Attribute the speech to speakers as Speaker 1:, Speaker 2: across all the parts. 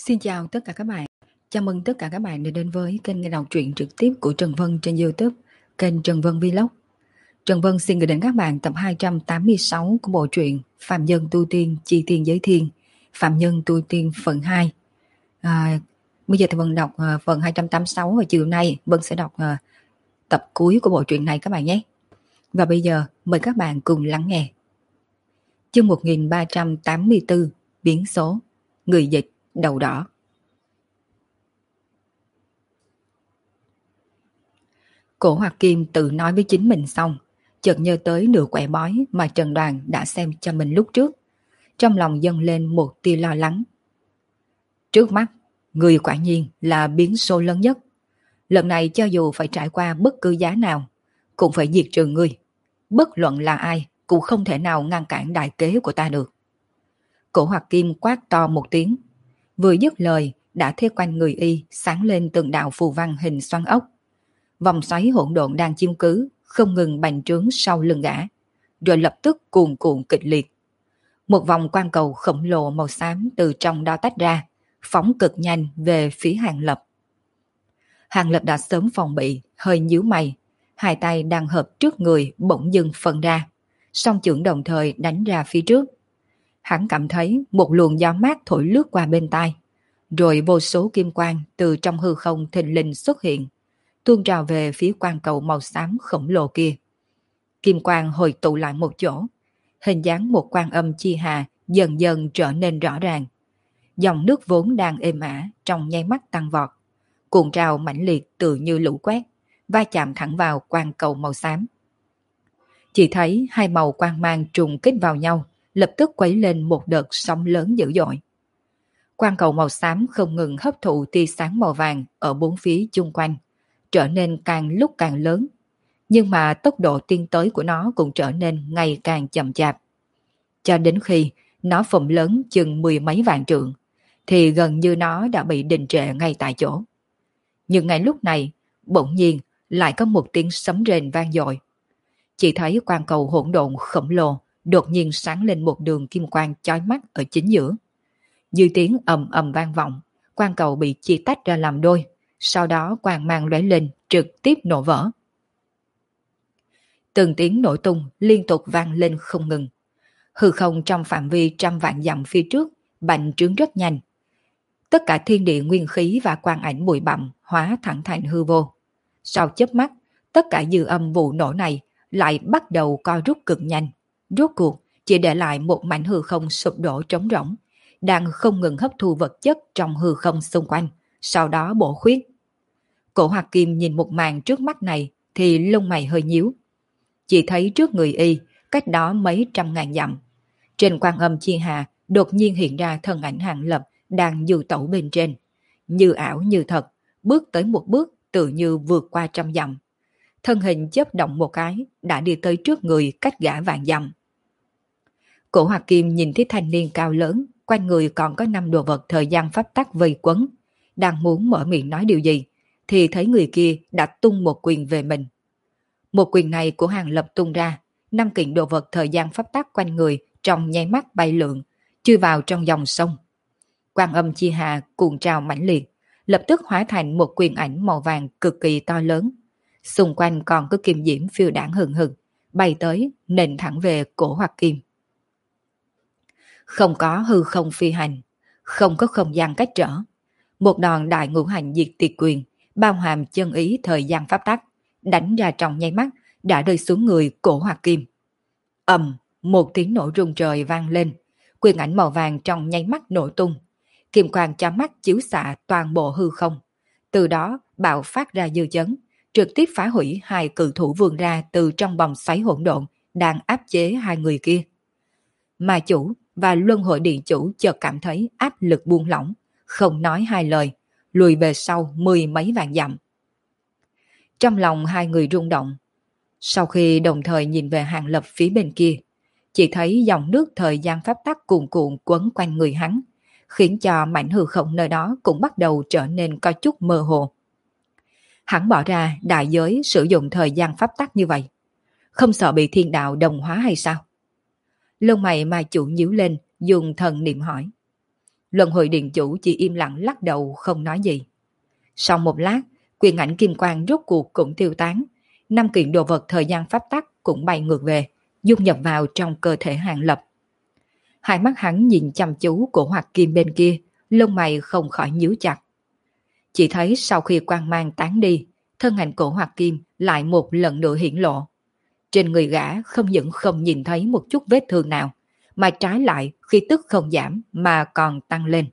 Speaker 1: Xin chào tất cả các bạn. Chào mừng tất cả các bạn đã đến với kênh nghe đọc truyện trực tiếp của Trần Vân trên YouTube, kênh Trần Vân Vlog. Trần Vân xin gửi đến các bạn tập 286 của bộ truyện Phạm Nhân Tu Tiên Chi Tiên Giới Thiên, Phạm Nhân Tu Tiên phần 2. Bây giờ thì Vân đọc phần 286 và chiều nay Vân sẽ đọc tập cuối của bộ truyện này các bạn nhé. Và bây giờ mời các bạn cùng lắng nghe. Chương 1384, biến số, người dịch đầu đỏ. Cổ Hoạt Kim tự nói với chính mình xong, chợt nhớ tới nửa quẻ bói mà Trần Đoàn đã xem cho mình lúc trước. Trong lòng dâng lên một tia lo lắng. Trước mắt, người quả nhiên là biến số lớn nhất. Lần này cho dù phải trải qua bất cứ giá nào, cũng phải diệt trừ người. Bất luận là ai, cũng không thể nào ngăn cản đại kế của ta được. Cổ Hoạt Kim quát to một tiếng. Vừa dứt lời, đã thấy quanh người y sáng lên từng đạo phù văn hình xoắn ốc. Vòng xoáy hỗn độn đang chiếm cứ, không ngừng bành trướng sau lưng gã, rồi lập tức cuồn cuộn kịch liệt. Một vòng quang cầu khổng lồ màu xám từ trong đó tách ra, phóng cực nhanh về phía Hàng Lập. Hàng Lập đã sớm phòng bị, hơi nhíu mày, hai tay đang hợp trước người bỗng dưng phân ra, song chưởng đồng thời đánh ra phía trước. Hắn cảm thấy một luồng gió mát thổi lướt qua bên tai, rồi vô số kim quang từ trong hư không thình lình xuất hiện, tuôn trào về phía quang cầu màu xám khổng lồ kia. Kim quang hồi tụ lại một chỗ, hình dáng một quan âm chi hà dần dần trở nên rõ ràng. Dòng nước vốn đang êm ả trong nháy mắt tăng vọt, cuộn trào mãnh liệt tự như lũ quét, va chạm thẳng vào quang cầu màu xám. Chỉ thấy hai màu quang mang trùng kích vào nhau, lập tức quấy lên một đợt sóng lớn dữ dội. Quang cầu màu xám không ngừng hấp thụ tia sáng màu vàng ở bốn phía chung quanh, trở nên càng lúc càng lớn, nhưng mà tốc độ tiến tới của nó cũng trở nên ngày càng chậm chạp. Cho đến khi nó phồng lớn chừng 10 mấy vạn trượng, thì gần như nó đã bị đình trệ ngay tại chỗ. Nhưng ngay lúc này, bỗng nhiên lại có một tiếng sấm rền vang dội. Chỉ thấy quang cầu hỗn độn khổng lồ đột nhiên sáng lên một đường kim quang chói mắt ở chính giữa. Dư tiếng ầm ầm vang vọng, quang cầu bị chia tách ra làm đôi, sau đó quang mang lóe lên trực tiếp nổ vỡ. Từng tiếng nổ tung liên tục vang lên không ngừng. Hư không trong phạm vi trăm vạn dặm phía trước bành trướng rất nhanh. Tất cả thiên địa nguyên khí và quang ảnh bụi bặm hóa thẳng thành hư vô. Sau chớp mắt, tất cả dư âm vụ nổ này lại bắt đầu co rút cực nhanh. Rốt cuộc chỉ để lại một mảnh hư không sụp đổ trống rỗng, đang không ngừng hấp thu vật chất trong hư không xung quanh, sau đó bổ khuyết. Cổ Hoạt Kim nhìn một màn trước mắt này thì lông mày hơi nhíu. Chỉ thấy trước người y, cách đó mấy trăm ngàn dặm, trên Quan Âm Chi Hà đột nhiên hiện ra thân ảnh Hàng Lập đang du tẩu bên trên, như ảo như thật, bước tới một bước tự như vượt qua trăm dặm. Thân hình chớp động một cái đã đi tới trước người cách gã vạn dặm. Cổ Hoạt Kim nhìn thấy thanh niên cao lớn, quanh người còn có 5 đồ vật thời gian pháp tắc vây quấn, đang muốn mở miệng nói điều gì thì thấy người kia đã tung một quyền về mình. Một quyền này của Hàng Lập tung ra, 5 kiện đồ vật thời gian pháp tắc quanh người trong nháy mắt bay lượn, chui vào trong dòng sông. Quan Âm Chi Hà cuộn trào mãnh liệt, lập tức hóa thành một quyền ảnh màu vàng cực kỳ to lớn. Xung quanh còn có kim diễm phiêu đãng hừng hực, bay tới nền thẳng về Cổ Hoạt Kim. Không có hư không phi hành, không có không gian cách trở. Một đòn đại ngũ hành diệt tiệt quyền, bao hàm chân ý thời gian pháp tắc, đánh ra trong nháy mắt, đã rơi xuống người Cổ Hoạt Kim. Ầm, một tiếng nổ rung trời vang lên, quyền ảnh màu vàng trong nháy mắt nổ tung. Kim quang chói mắt chiếu xạ toàn bộ hư không. Từ đó bạo phát ra dư chấn, trực tiếp phá hủy hai cự thủ vươn ra từ trong vòng xoáy hỗn độn đang áp chế hai người kia. Ma chủ và Luân Hồi Điện chủ chợt cảm thấy áp lực buông lỏng, không nói hai lời, lùi về sau 10 mấy vạn dặm. Trong lòng hai người rung động. Sau khi đồng thời nhìn về Hàng Lập phía bên kia, chỉ thấy dòng nước thời gian pháp tắc cuồn cuộn quấn quanh người hắn, khiến cho mảnh hư không nơi đó cũng bắt đầu trở nên có chút mơ hồ. Hắn bỏ ra đại giới sử dụng thời gian pháp tắc như vậy, không sợ bị thiên đạo đồng hóa hay sao? Lông mày Ma chủ nhíu lên, dùng thần niệm hỏi. Luân hồi điện chủ chỉ im lặng lắc đầu không nói gì. Sau một lát, quyền ảnh kim quang rốt cuộc cũng tiêu tán. 5 kiện đồ vật thời gian pháp tắc cũng bay ngược về, dung nhập vào trong cơ thể Hàng Lập. Hai mắt hắn nhìn chăm chú cổ hoạt kim bên kia, lông mày không khỏi nhíu chặt. Chỉ thấy sau khi quang mang tán đi, thân ảnh cổ hoạt kim lại một lần nữa hiển lộ. Trên người gã không những không nhìn thấy một chút vết thương nào, mà trái lại khí tức không giảm mà còn tăng lên.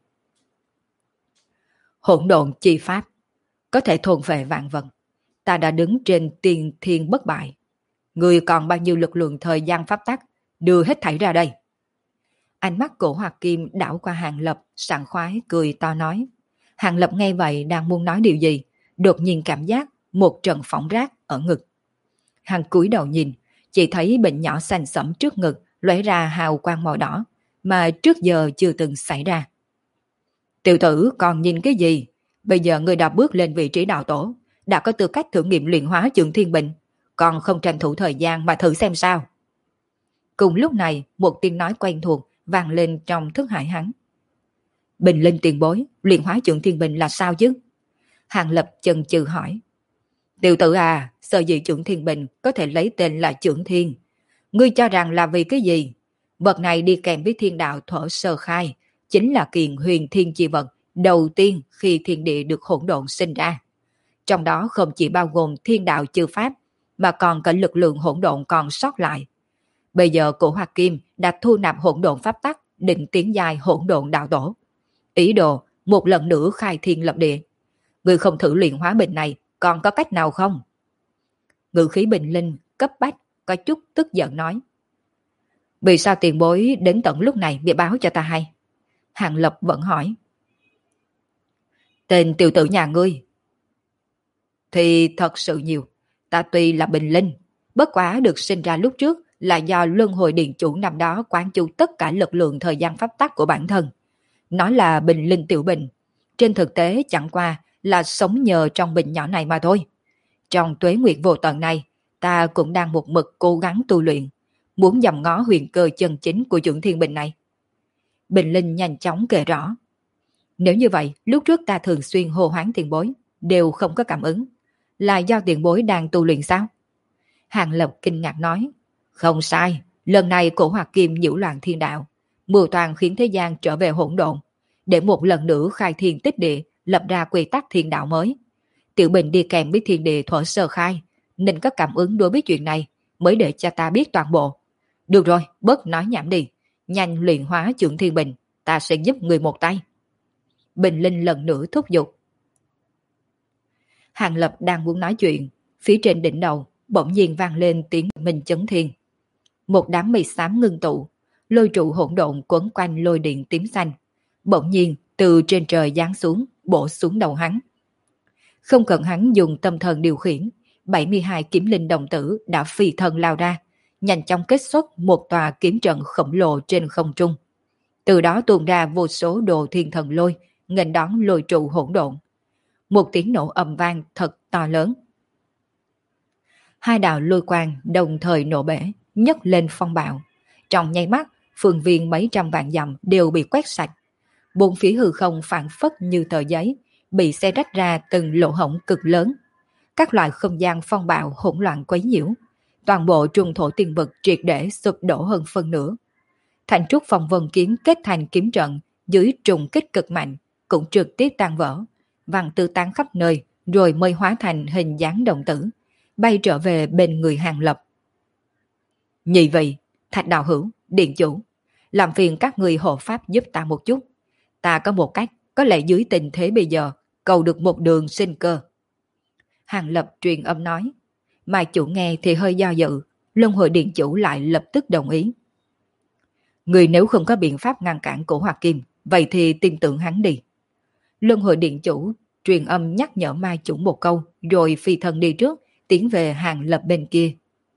Speaker 1: Hỗn độn chi pháp, có thể thôn phệ vạn vật. Ta đã đứng trên tiền thiên bất bại. Người còn bao nhiêu lực lượng thời gian pháp tắc, đưa hết thảy ra đây. Ánh mắt cổ hoạt kim đảo qua Hàng Lập, sảng khoái cười to nói. Hàng Lập nghe vậy đang muốn nói điều gì, đột nhiên cảm giác một trận phỏng rát ở ngực. Hắn cúi đầu nhìn, chỉ thấy bệnh nhỏ xanh sẫm trước ngực lóe ra hào quang màu đỏ, mà trước giờ chưa từng xảy ra. Tiểu tử còn nhìn cái gì? Bây giờ người đã bước lên vị trí đạo tổ, đã có tư cách thử nghiệm luyện hóa Chưởng Thiên Bình, còn không tranh thủ thời gian mà thử xem sao. Cùng lúc này, một tiếng nói quen thuộc vang lên trong thức hải hắn. Bình Linh tiền bối, luyện hóa Chưởng Thiên Bình là sao chứ? Hàng Lập chần chừ hỏi. Tiểu tử à, sở dĩ Chưởng Thiên Bình có thể lấy tên là Chưởng Thiên. Ngươi cho rằng là vì cái gì? Vật này đi kèm với thiên đạo thuở sơ khai, chính là kiện huyền thiên chi vật đầu tiên khi thiên địa được hỗn độn sinh ra. Trong đó không chỉ bao gồm thiên đạo chư pháp, mà còn cả lực lượng hỗn độn còn sót lại. Bây giờ cổ Hoạt Kim đã thu nạp hỗn độn pháp tắc, định tiến dài hỗn độn đạo tổ. Ý đồ một lần nữa khai thiên lập địa. Người không thử luyện hóa bình này, còn có cách nào không? Ngự khí Bình Linh cấp bách, có chút tức giận nói. Vì sao tiền bối đến tận lúc này bị báo cho ta hay? Hàng Lập vẫn hỏi. Tên tiểu tử nhà ngươi thì thật sự nhiều. Ta tuy là Bình Linh, bất quá được sinh ra lúc trước là do Luân Hồi Điện chủ năm đó quán chu tất cả lực lượng thời gian pháp tắc của bản thân. Nói là Bình Linh tiểu bình, trên thực tế chẳng qua là sống nhờ trong bình nhỏ này mà thôi. Trong tuế nguyệt vô tận này, ta cũng đang một mực cố gắng tu luyện, muốn dòm ngó huyền cơ chân chính của Chưởng Thiên Bình này. Bình Linh nhanh chóng kể rõ. Nếu như vậy, lúc trước ta thường xuyên hô hoán tiền bối, đều không có cảm ứng. Là do tiền bối đang tu luyện sao? Hàng Lập kinh ngạc nói. Không sai, lần này cổ Hoạt Kim nhiễu loạn thiên đạo, mưu toàn khiến thế gian trở về hỗn độn, để một lần nữa khai thiên tích địa, lập ra quy tắc thiên đạo mới. Tiểu Bình đi kèm với thiên địa thuở sơ khai, nên có cảm ứng đối với chuyện này, mới để cho ta biết toàn bộ. Được rồi, bớt nói nhảm đi, nhanh luyện hóa Chưởng Thiên Bình, ta sẽ giúp người một tay. Bình Linh lần nữa thúc giục. Hàng Lập đang muốn nói chuyện, phía trên đỉnh đầu bỗng nhiên vang lên tiếng minh chấn thiên. Một đám mây xám ngưng tụ, lôi trụ hỗn độn quấn quanh lôi điện tím xanh, bỗng nhiên từ trên trời giáng xuống, bổ xuống đầu hắn. Không cần hắn dùng tâm thần điều khiển, 72 kiếm linh đồng tử đã phi thân lao ra, nhanh chóng kết xuất một tòa kiếm trận khổng lồ trên không trung. Từ đó tuôn ra vô số đồ thiên thần lôi, nghênh đón lôi trụ hỗn độn. Một tiếng nổ ầm vang thật to lớn. Hai đạo lôi quang đồng thời nổ bể, nhấc lên phong bạo. Trong nháy mắt, phương viên mấy trăm vạn dặm đều bị quét sạch. Bốn phía hư không phản phất như tờ giấy, bị xé rách ra từng lỗ hổng cực lớn. Các loại không gian phong bạo hỗn loạn quấy nhiễu. Toàn bộ trung thổ tiên vực triệt để sụp đổ hơn phân nửa. Thành trúc phong vân kiếm kết thành kiếm trận dưới trùng kích cực mạnh, cũng trực tiếp tan vỡ, văng tư tán khắp nơi, rồi mới hóa thành hình dáng đồng tử, bay trở về bên người Hàng Lập. Nhị vị, Thạch đạo hữu, điện chủ, làm phiền các người hộ pháp giúp ta một chút. Ta có một cách, có lẽ dưới tình thế bây giờ, cầu được một đường sinh cơ. Hàng Lập truyền âm nói, mà chủ nghe thì hơi do dự, Luân Hồi Điện chủ lại lập tức đồng ý. Người nếu không có biện pháp ngăn cản cổ Hoạt Kim, vậy thì tin tưởng hắn đi. Luân Hồi Điện chủ truyền âm nhắc nhở Mai chủ một câu, rồi phi thân đi trước, tiến về Hàng Lập bên kia.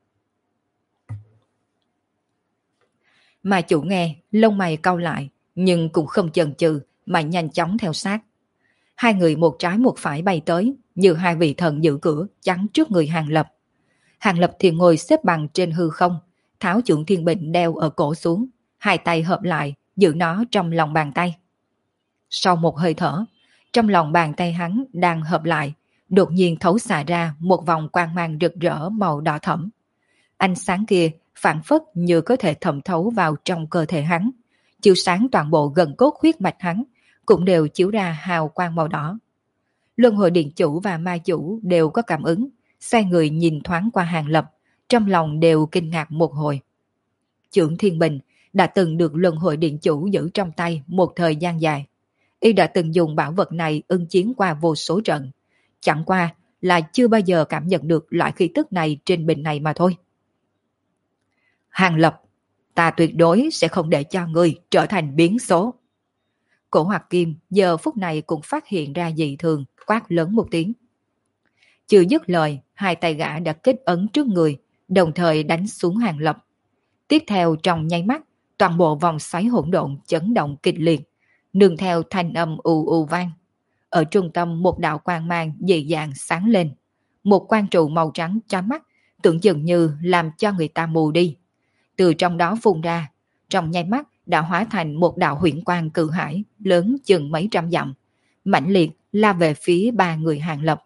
Speaker 1: Mai chủ nghe, lông mày cau lại, nhưng cũng không chần chừ mà nhanh chóng theo sát. Hai người một trái một phải bay tới, như hai vị thần giữ cửa chắn trước người Hàng Lập. Hàng Lập thì ngồi xếp bằng trên hư không, tháo Chưởng Thiên Bình đeo ở cổ xuống, hai tay hợp lại, giữ nó trong lòng bàn tay. Sau một hơi thở, trong lòng bàn tay hắn đang hợp lại, đột nhiên thấu xạ ra một vòng quang mang rực rỡ màu đỏ thẫm. Ánh sáng kia phản phất như có thể thẩm thấu vào trong cơ thể hắn, chiếu sáng toàn bộ gần cốt huyết mạch hắn, cũng đều chiếu ra hào quang màu đỏ. Luân hồi điện chủ và ma chủ đều có cảm ứng, xoay người nhìn thoáng qua Hàng Lập, trong lòng đều kinh ngạc một hồi. Chưởng Thiên Bình đã từng được luân hồi điện chủ giữ trong tay một thời gian dài. Y đã từng dùng bảo vật này ưng chiến qua vô số trận, chẳng qua là chưa bao giờ cảm nhận được loại khí tức này trên bình này mà thôi. Hàng Lập, ta tuyệt đối sẽ không để cho ngươi trở thành biến số. Cổ Hoạt Kim giờ phút này cũng phát hiện ra dị thường, quát lớn một tiếng. Chưa dứt lời, hai tay gã đã kết ấn trước người, đồng thời đánh xuống Hàng Lập. Tiếp theo trong nháy mắt, toàn bộ vòng xoáy hỗn độn chấn động kịch liệt, nương theo thanh âm ù ù vang. Ở trung tâm một đạo quang mang dị dạng sáng lên, một quang trụ màu trắng chói mắt, tưởng chừng như làm cho người ta mù đi. Từ trong đó phun ra, trong nháy mắt đã hóa thành một đạo huyễn quang cự hải lớn chừng mấy trăm dặm, mãnh liệt la về phía ba người Hàng Lập.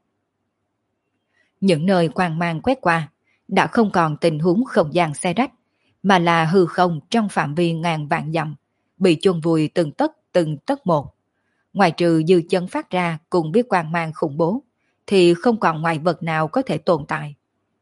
Speaker 1: Những nơi quang mang quét qua đã không còn tình huống không gian xe rách, mà là hư không trong phạm vi ngàn vạn dặm, bị chôn vùi từng tấc một. Ngoài trừ dư chân phát ra cùng biết quang mang khủng bố, thì không còn ngoại vật nào có thể tồn tại.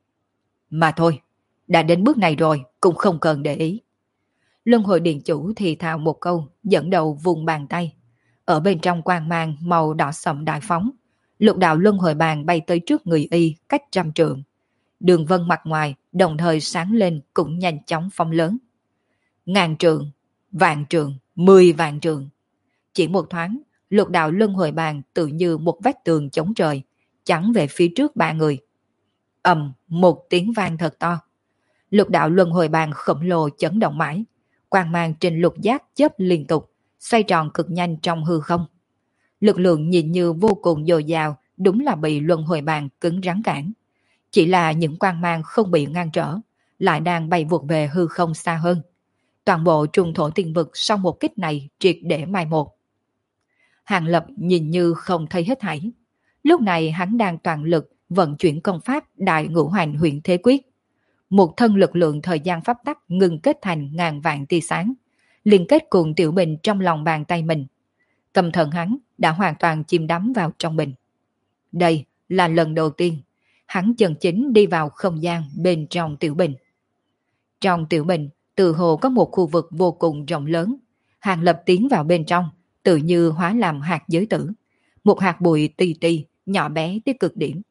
Speaker 1: Mà thôi, đã đến bước này rồi, cũng không cần để ý. Luân hồi điện chủ thì thào một câu, dẫn đầu vùng bàn tay. Ở bên trong quang mang màu đỏ sậm đại phóng, lục đạo luân hồi bàn bay tới trước người y cách 100 trượng. Đường vân mặt ngoài đồng thời sáng lên cũng nhanh chóng phóng lớn. 1000 trượng, vạn trượng, 10 vạn trượng. Chỉ một thoáng, lục đạo luân hồi bàn tự như một vách tường chống trời, chắn về phía trước ba người. Ầm, một tiếng vang thật to. Lục đạo luân hồi bàn khổng lồ chấn động mãi, quang mang trên lục giác chớp liên tục, xoay tròn cực nhanh trong hư không. Lực lượng nhìn như vô cùng dồi dào, đúng là bị luân hồi bàn cứng rắn cản. Chỉ là những quang mang không bị ngăn trở, lại đang bay vụt về hư không xa hơn. Toàn bộ trùng thổ tiên vực sau một kích này triệt để mai một. Hàng Lập nhìn như không thấy hết thảy. Lúc này hắn đang toàn lực vận chuyển công pháp Đại Ngũ Hành Huyền Thế Quyết. Một thân lực lượng thời gian pháp tắc ngừng kết thành ngàn vạn tia sáng, liên kết cùng tiểu bình trong lòng bàn tay mình. Tâm thần hắn đã hoàn toàn chìm đắm vào trong bình. Đây là lần đầu tiên hắn chân chính đi vào không gian bên trong tiểu bình. Trong tiểu bình, từ hồ có một khu vực vô cùng rộng lớn. Hàng Lập tiến vào bên trong, tự như hóa làm hạt giới tử. Một hạt bụi tì tì, nhỏ bé tới cực điểm.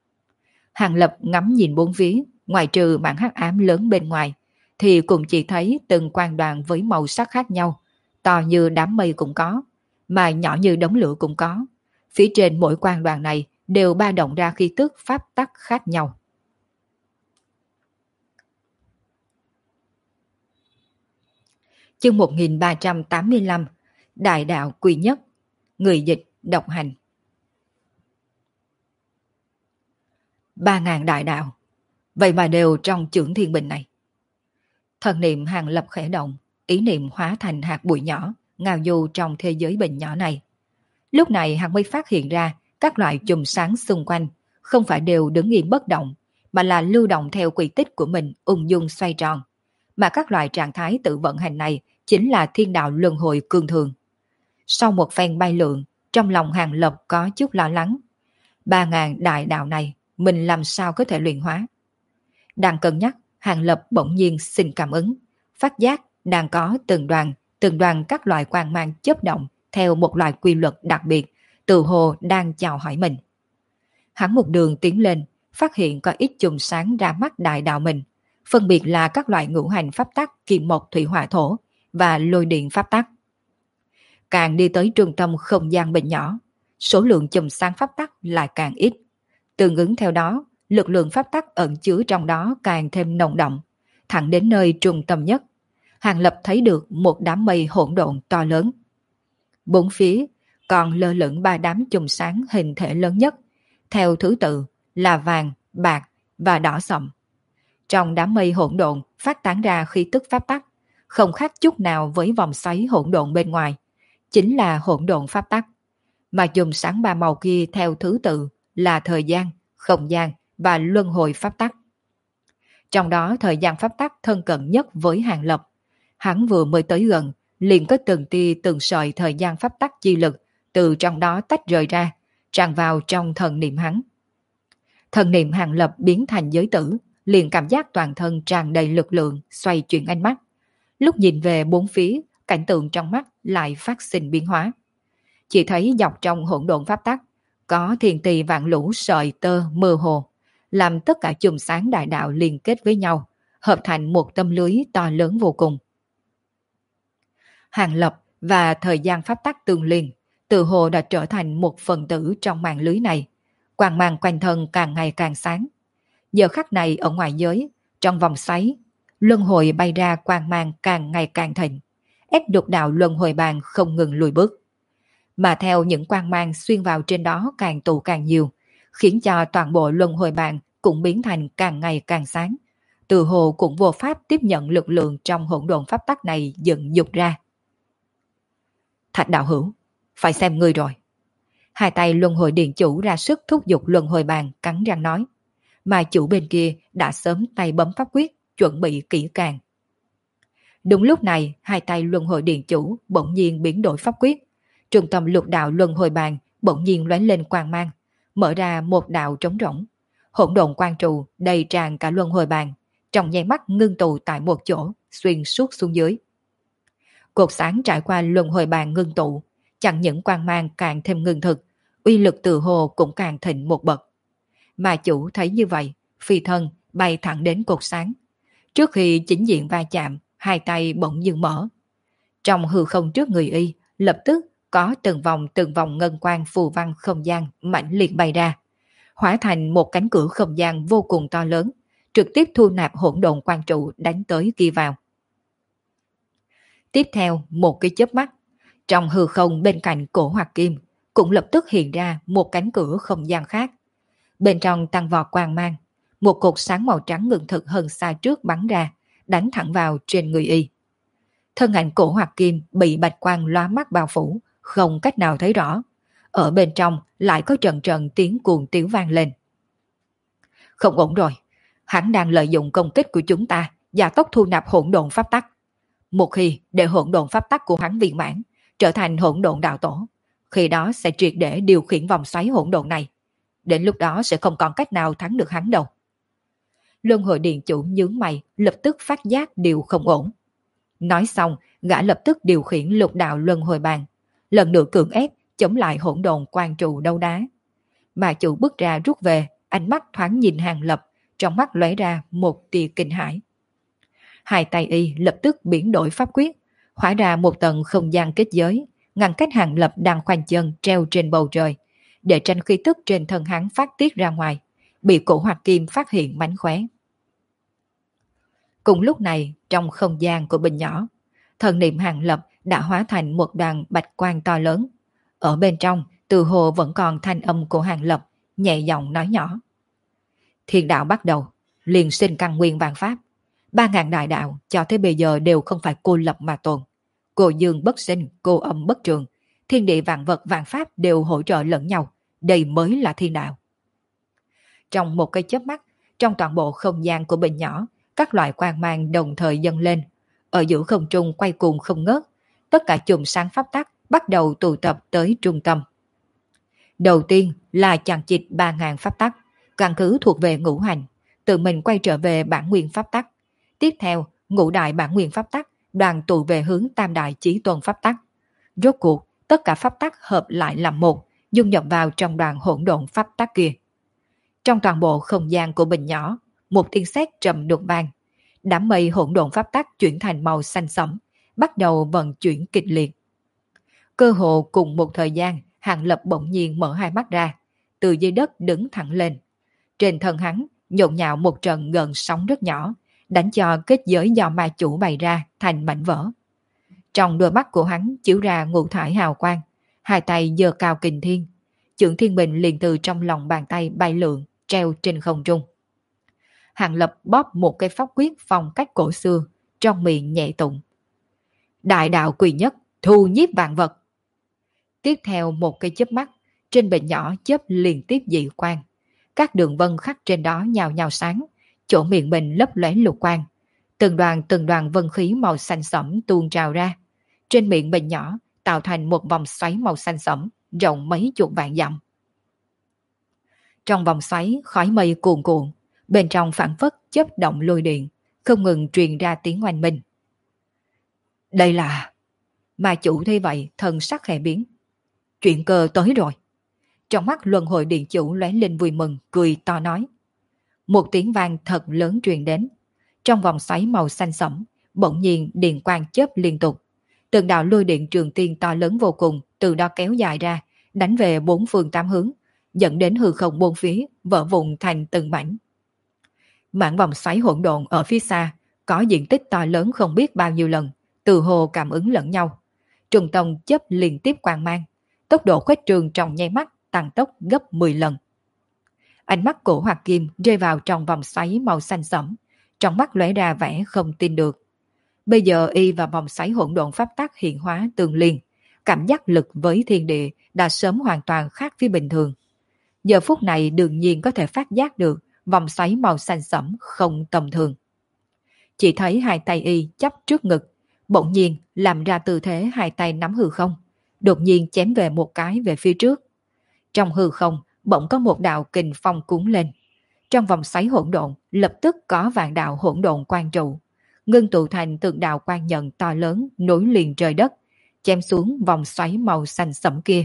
Speaker 1: Hàng Lập ngắm nhìn bốn phía, ngoài trừ mảng hắc ám lớn bên ngoài, thì cũng chỉ thấy từng quang đoàn với màu sắc khác nhau, to như đám mây cũng có, mà nhỏ như đống lửa cũng có. Phía trên mỗi quang đoàn này đều ba động ra khí tức pháp tắc khác nhau. Chương 1385, Đại đạo quy nhất, người dịch độc hành. 3000 đại đạo, vậy mà đều trong chưởng thiên bình này. Thần niệm Hàng Lập khẽ động, ý niệm hóa thành hạt bụi nhỏ, ngao du trong thế giới bình nhỏ này. Lúc này hắn mới phát hiện ra các loại chùm sáng xung quanh không phải đều đứng im bất động, mà là lưu động theo quy tích của mình ung dung xoay tròn. Mà các loại trạng thái tự vận hành này chính là thiên đạo luân hồi cương thường. Sau một phen bay lượn, trong lòng Hàng Lập có chút lo lắng. 3000 đại đạo này, mình làm sao có thể luyện hóa? Đang cân nhắc, Hàng Lập bỗng nhiên xin cảm ứng, phát giác đang có từng đoàn các loại quang mang chớp động theo một loại quy luật đặc biệt, tự hồ đang chào hỏi mình. Hắn một đường tiến lên, phát hiện có ít chùm sáng ra mắt đại đạo mình, phân biệt là các loại ngũ hành pháp tắc kim mộc thủy hỏa thổ và lôi điện pháp tắc. Càng đi tới trung tâm không gian bình nhỏ, số lượng chùm sáng pháp tắc lại càng ít. Tương ứng theo đó, lực lượng pháp tắc ẩn chứa trong đó càng thêm nồng đậm, thẳng đến nơi trung tâm nhất. Hàng Lập thấy được một đám mây hỗn độn to lớn. Bốn phía còn lơ lửng ba đám chùm sáng hình thể lớn nhất, theo thứ tự là vàng, bạc và đỏ sậm. Trong đám mây hỗn độn phát tán ra khí tức pháp tắc, không khác chút nào với vòng xoáy hỗn độn bên ngoài, chính là hỗn độn pháp tắc, mà chùm sáng ba màu kia theo thứ tự là thời gian, không gian và luân hồi pháp tắc. Trong đó thời gian pháp tắc thân cận nhất với Hàng Lập. Hắn vừa mới tới gần, liền có từng tia từng sợi thời gian pháp tắc chi lực từ trong đó tách rời ra, tràn vào trong thần niệm hắn. Thần niệm Hàng Lập biến thành giới tử, liền cảm giác toàn thân tràn đầy lực lượng, xoay chuyển ánh mắt. Lúc nhìn về bốn phía, cảnh tượng trong mắt lại phát sinh biến hóa. Chỉ thấy dọc trong hỗn độn pháp tắc, có thiên tỳ vạn lũ sợi tơ mơ hồ, làm tất cả chùm sáng đại đạo liên kết với nhau, hợp thành một tâm lưới to lớn vô cùng. Hàng Lập và thời gian pháp tắc tương liên, tự hồ đã trở thành một phần tử trong mạng lưới này. Quang mang quanh thân càng ngày càng sáng. Giờ khắc này ở ngoài giới, trong vòng xoáy, luân hồi bay ra quang mang càng ngày càng thịnh, ép đục đạo luân hồi bàn không ngừng lùi bước. Mà theo những quang mang xuyên vào trên đó càng tụ càng nhiều, khiến cho toàn bộ luân hồi bàn cũng biến thành càng ngày càng sáng. Từ hồ cũng vô pháp tiếp nhận lực lượng trong hỗn độn pháp tắc này dựng dục ra. Thạch đạo hữu, phải xem ngươi rồi. Hai tay luân hồi điện chủ ra sức thúc giục luân hồi bàn, cắn răng nói. Mà chủ bên kia đã sớm tay bấm pháp quyết, chuẩn bị kỹ càng. Đúng lúc này, hai tay luân hồi điện chủ bỗng nhiên biến đổi pháp quyết. Trung tâm lục đạo luân hồi bàn bỗng nhiên lóe lên quang mang, mở ra một đạo trống rỗng. Hỗn độn quang trụ đầy tràn cả luân hồi bàn, trong nháy mắt ngưng tụ tại một chỗ, xuyên suốt xuống dưới. Cột sáng trải qua luân hồi bàn ngưng tụ, chẳng những quang mang càng thêm ngưng thực, uy lực từ hồ cũng càng thịnh một bậc. Mà chủ thấy như vậy, phi thân bay thẳng đến cột sáng. Trước khi chính diện va chạm, hai tay bỗng dưng mở. Trong hư không trước người y, lập tức có từng vòng ngân quang phù văn không gian mãnh liệt bay ra, hóa thành một cánh cửa không gian vô cùng to lớn, trực tiếp thu nạp hỗn độn quang trụ đánh tới kia vào. Tiếp theo, một cái chớp mắt, trong hư không bên cạnh cổ Hoạt Kim cũng lập tức hiện ra một cánh cửa không gian khác. Bên trong tăng vọt quang mang, một cột sáng màu trắng ngưng thực hơn xa trước bắn ra, đánh thẳng vào trên người y. Thân ảnh cổ Hoạt Kim bị bạch quang lóa mắt bao phủ, không cách nào thấy rõ. Ở bên trong lại có trận trận tiếng cuồng tiếu vang lên. Không ổn rồi, hắn đang lợi dụng công kích của chúng ta, gia tốc thu nạp hỗn độn pháp tắc. Một khi để hỗn độn pháp tắc của hắn viên mãn, trở thành hỗn độn đạo tổ, khi đó sẽ triệt để điều khiển vòng xoáy hỗn độn này. Đến lúc đó sẽ không còn cách nào thắng được hắn đâu. Luân hồi điện chủ nhướng mày, lập tức phát giác điều không ổn. Nói xong, gã lập tức điều khiển lục đạo luân hồi bàn, lần nữa cưỡng ép chống lại hỗn độn quang trụ đấu đá. Mà chủ bước ra rút về, ánh mắt thoáng nhìn Hàng Lập, trong mắt lóe ra một tia kinh hãi. Hai tay y lập tức biến đổi pháp quyết, hóa ra một tầng không gian kết giới, ngăn cách Hàng Lập đang khoanh chân treo trên bầu trời, để tranh khí tức trên thân hắn phát tiết ra ngoài, bị cổ Hoạt Kim phát hiện mánh khóe. Cùng lúc này, trong không gian của bình nhỏ, thần niệm Hàng Lập đã hóa thành một đoàn bạch quang to lớn. Ở bên trong, từ hồ vẫn còn thanh âm của Hàng Lập, nhẹ giọng nói nhỏ. Thiên đạo bắt đầu, liền sinh căn nguyên vạn pháp. 3.000 đại đạo cho tới bây giờ đều không phải cô lập mà tồn. Cô dương bất sinh, cô âm bất trường. Thiên địa vạn vật vạn pháp đều hỗ trợ lẫn nhau. Đây mới là thiên đạo. Trong một cái chớp mắt, trong toàn bộ không gian của bình nhỏ, các loại quang mang đồng thời dâng lên. Ở giữa không trung quay cuồng không ngớt. Tất cả chùm sáng pháp tắc bắt đầu tụ tập tới trung tâm. Đầu tiên là chằng chịt 3.000 pháp tắc, căn cứ thuộc về ngũ hành, tự mình quay trở về bản nguyên pháp tắc. Tiếp theo, ngũ đại bản nguyên pháp tắc đoàn tụ về hướng tam đại chí tôn pháp tắc. Rốt cuộc, tất cả pháp tắc hợp lại làm một, dung nhập vào trong đoàn hỗn độn pháp tắc kia. Trong toàn bộ không gian của bình nhỏ, một tiếng sét trầm đục vang. Đám mây hỗn độn pháp tắc chuyển thành màu xanh sẫm, bắt đầu vận chuyển kịch liệt. Cơ hồ cùng một thời gian, Hàng Lập bỗng nhiên mở hai mắt ra, từ dưới đất đứng thẳng lên. Trên thân hắn nhộn nhạo một trận gợn sóng rất nhỏ, đánh cho kết giới do ma chủ bày ra thành mảnh vỡ. Trong đôi mắt của hắn chiếu ra ngũ thải hào quang, hai tay giơ cao kình thiên, chưởng thiên bình liền từ trong lòng bàn tay bay lượn, treo trên không trung. Hàng Lập bóp một cái pháp quyết phong cách cổ xưa, trong miệng nhẹ tụng. Đại đạo quỳ nhất, thu nhiếp vạn vật. Tiếp theo một cái chớp mắt, trên bệ nhỏ chớp liên tiếp dị quang. Các đường vân khắc trên đó nhào nhào sáng, chỗ miệng bình lấp lóe lục quang. Từng đoàn vân khí màu xanh sẫm tuôn trào ra. Trên miệng bình nhỏ tạo thành một vòng xoáy màu xanh sẫm, rộng mấy chục vạn dặm. Trong vòng xoáy, khói mây cuồn cuộn, bên trong phảng phất chớp động lôi điện, không ngừng truyền ra tiếng oanh minh. Đây là... Mà chủ thấy vậy, thần sắc khẽ biến. Chuyện cơ tới rồi. Trong mắt luân hồi điện chủ lóe lên vui mừng, cười to nói. Một tiếng vang thật lớn truyền đến. Trong vòng xoáy màu xanh sẫm, bỗng nhiên điện quang chớp liên tục. Từng đạo lôi điện trường tiên to lớn vô cùng từ đó kéo dài ra, đánh về bốn phương tám hướng, dẫn đến hư không bốn phía, vỡ vụn thành từng mảnh. Mảng vòng xoáy hỗn độn ở phía xa, có diện tích to lớn không biết bao nhiêu lần, từ hồ cảm ứng lẫn nhau. Trung tâm chớp liên tiếp quang mang, tốc độ khuếch trường trong nháy mắt tăng tốc gấp 10 lần. Ánh mắt cổ Hoạt Kim rơi vào trong vòng xoáy màu xanh sẫm, trong mắt lóe ra vẻ không tin được. Bây giờ y và vòng xoáy hỗn độn pháp tắc hiện hóa tương liên, cảm giác lực với thiên địa đã sớm hoàn toàn khác với bình thường. Giờ phút này đương nhiên có thể phát giác được vòng xoáy màu xanh sẫm không tầm thường. Chỉ thấy hai tay y chắp trước ngực, bỗng nhiên làm ra tư thế hai tay nắm hư không, đột nhiên chém về một cái về phía trước. Trong hư không bỗng có một đạo kình phong cuốn lên. Trong vòng xoáy hỗn độn lập tức có vạn đạo hỗn độn quang trụ, ngưng tụ thành từng đạo quang nhận to lớn nối liền trời đất, chém xuống vòng xoáy màu xanh sẫm kia.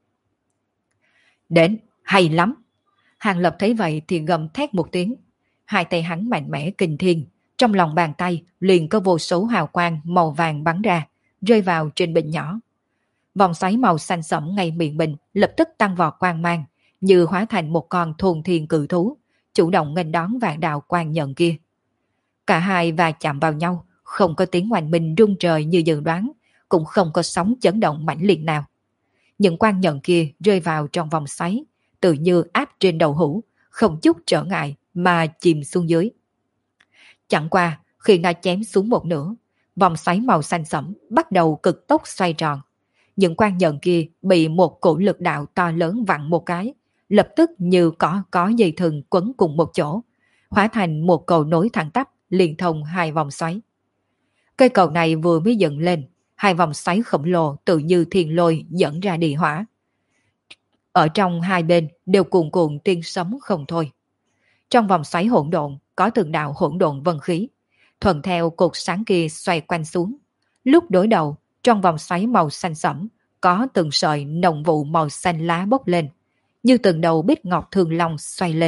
Speaker 1: Đến, hay lắm! Hàng Lập thấy vậy thì gầm thét một tiếng. Hai tay hắn mạnh mẽ kinh thiên, trong lòng bàn tay liền có vô số hào quang màu vàng bắn ra, rơi vào trên bình nhỏ. Vòng xoáy màu xanh sẫm ngay miệng bình lập tức tăng vọt quang mang, như hóa thành một con thôn thiên cự thú, chủ động nghênh đón vạn đạo quang nhận kia. Cả hai va chạm vào nhau, không có tiếng oanh minh rung trời như dự đoán, cũng không có sóng chấn động mãnh liệt nào. Những quang nhận kia rơi vào trong vòng xoáy, tự như áp trên đầu hũ, không chút trở ngại mà chìm xuống dưới. Chẳng qua, khi nó chém xuống một nửa, vòng xoáy màu xanh sẫm bắt đầu cực tốc xoay tròn. Những quang nhận kia bị một cổ lực đạo to lớn vặn một cái, lập tức như có dây thừng quấn cùng một chỗ, hóa thành một cầu nối thẳng tắp liên thông hai vòng xoáy. Cây cầu này vừa mới dựng lên, hai vòng xoáy khổng lồ tự như thiên lôi dẫn ra địa hỏa. Ở trong hai bên đều cuồn cuộn tiên sấm không thôi. Trong vòng xoáy hỗn độn có từng đạo hỗn độn vân khí, thuận theo cột sáng kia xoay quanh xuống. Lúc đối đầu, trong vòng xoáy màu xanh sẫm có từng sợi nồng vụ màu xanh lá bốc lên, như từng đầu bích ngọc thường long xoay lên.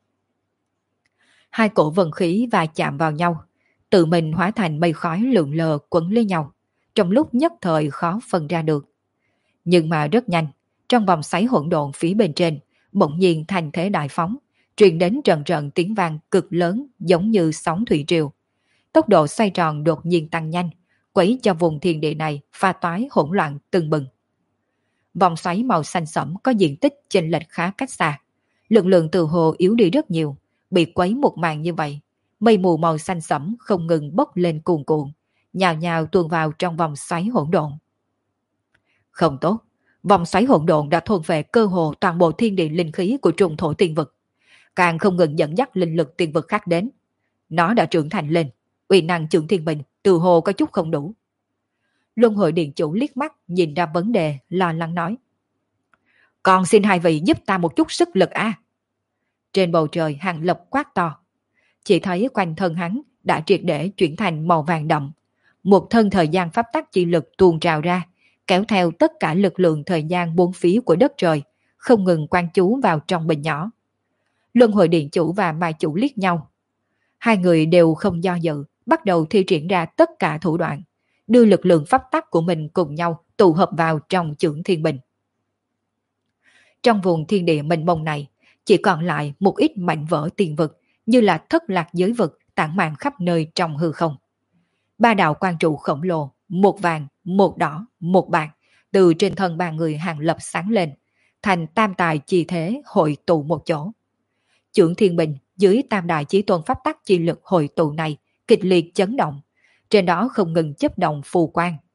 Speaker 1: Hai cổ vân khí va chạm vào nhau, tự mình hóa thành mây khói lượn lờ quấn lấy nhau, trong lúc nhất thời khó phân ra được. Nhưng mà rất nhanh, trong vòng xoáy hỗn độn phía bên trên, bỗng nhiên thành thế đại phóng, truyền đến trận trận tiếng vang cực lớn giống như sóng thủy triều. Tốc độ xoay tròn đột nhiên tăng nhanh, quấy cho vùng thiên địa này pha toái hỗn loạn tưng bừng. Vòng xoáy màu xanh sẫm có diện tích chênh lệch khá cách xa, lực lượng từ hồ yếu đi rất nhiều, bị quấy một màn như vậy, mây mù màu xanh sẫm không ngừng bốc lên cuồn cuộn, nhào nhào tuôn vào trong vòng xoáy hỗn độn. Không tốt, vòng xoáy hỗn độn đã thôn về cơ hồ toàn bộ thiên địa linh khí của trùng thổ tiên vực, càng không ngừng dẫn dắt linh lực tiên vực khác đến. Nó đã trưởng thành lên, uy năng trưởng thiên bình từ hồ có chút không đủ. Luân hồi điện chủ liếc mắt nhìn ra vấn đề, lo lắng nói. Còn xin hai vị giúp ta một chút sức lực a. Trên bầu trời Hàng Lập quát to. Chỉ thấy quanh thân hắn đã triệt để chuyển thành màu vàng đậm. Một thân thời gian pháp tắc chi lực tuôn trào ra, kéo theo tất cả lực lượng thời gian bốn phía của đất trời, không ngừng quan chú vào trong bình nhỏ. Luân hồi điện chủ và Mai chủ liếc nhau. Hai người đều không do dự, bắt đầu thi triển ra tất cả thủ đoạn, đưa lực lượng pháp tắc của mình cùng nhau tụ hợp vào trong chưởng thiên bình. Trong vùng thiên địa mênh mông này, chỉ còn lại một ít mảnh vỡ tiền vực, như là thất lạc giới vực tản mạn khắp nơi trong hư không. Ba đạo quang trụ khổng lồ, một vàng, một đỏ, một bạc, từ trên thân ba người Hàng Lập sáng lên, thành tam tài chi thế hội tụ một chỗ. Chưởng thiên bình dưới tam đại chí tôn pháp tắc chi lực hội tụ này kịch liệt chấn động, trên đó không ngừng chấp động phù quang.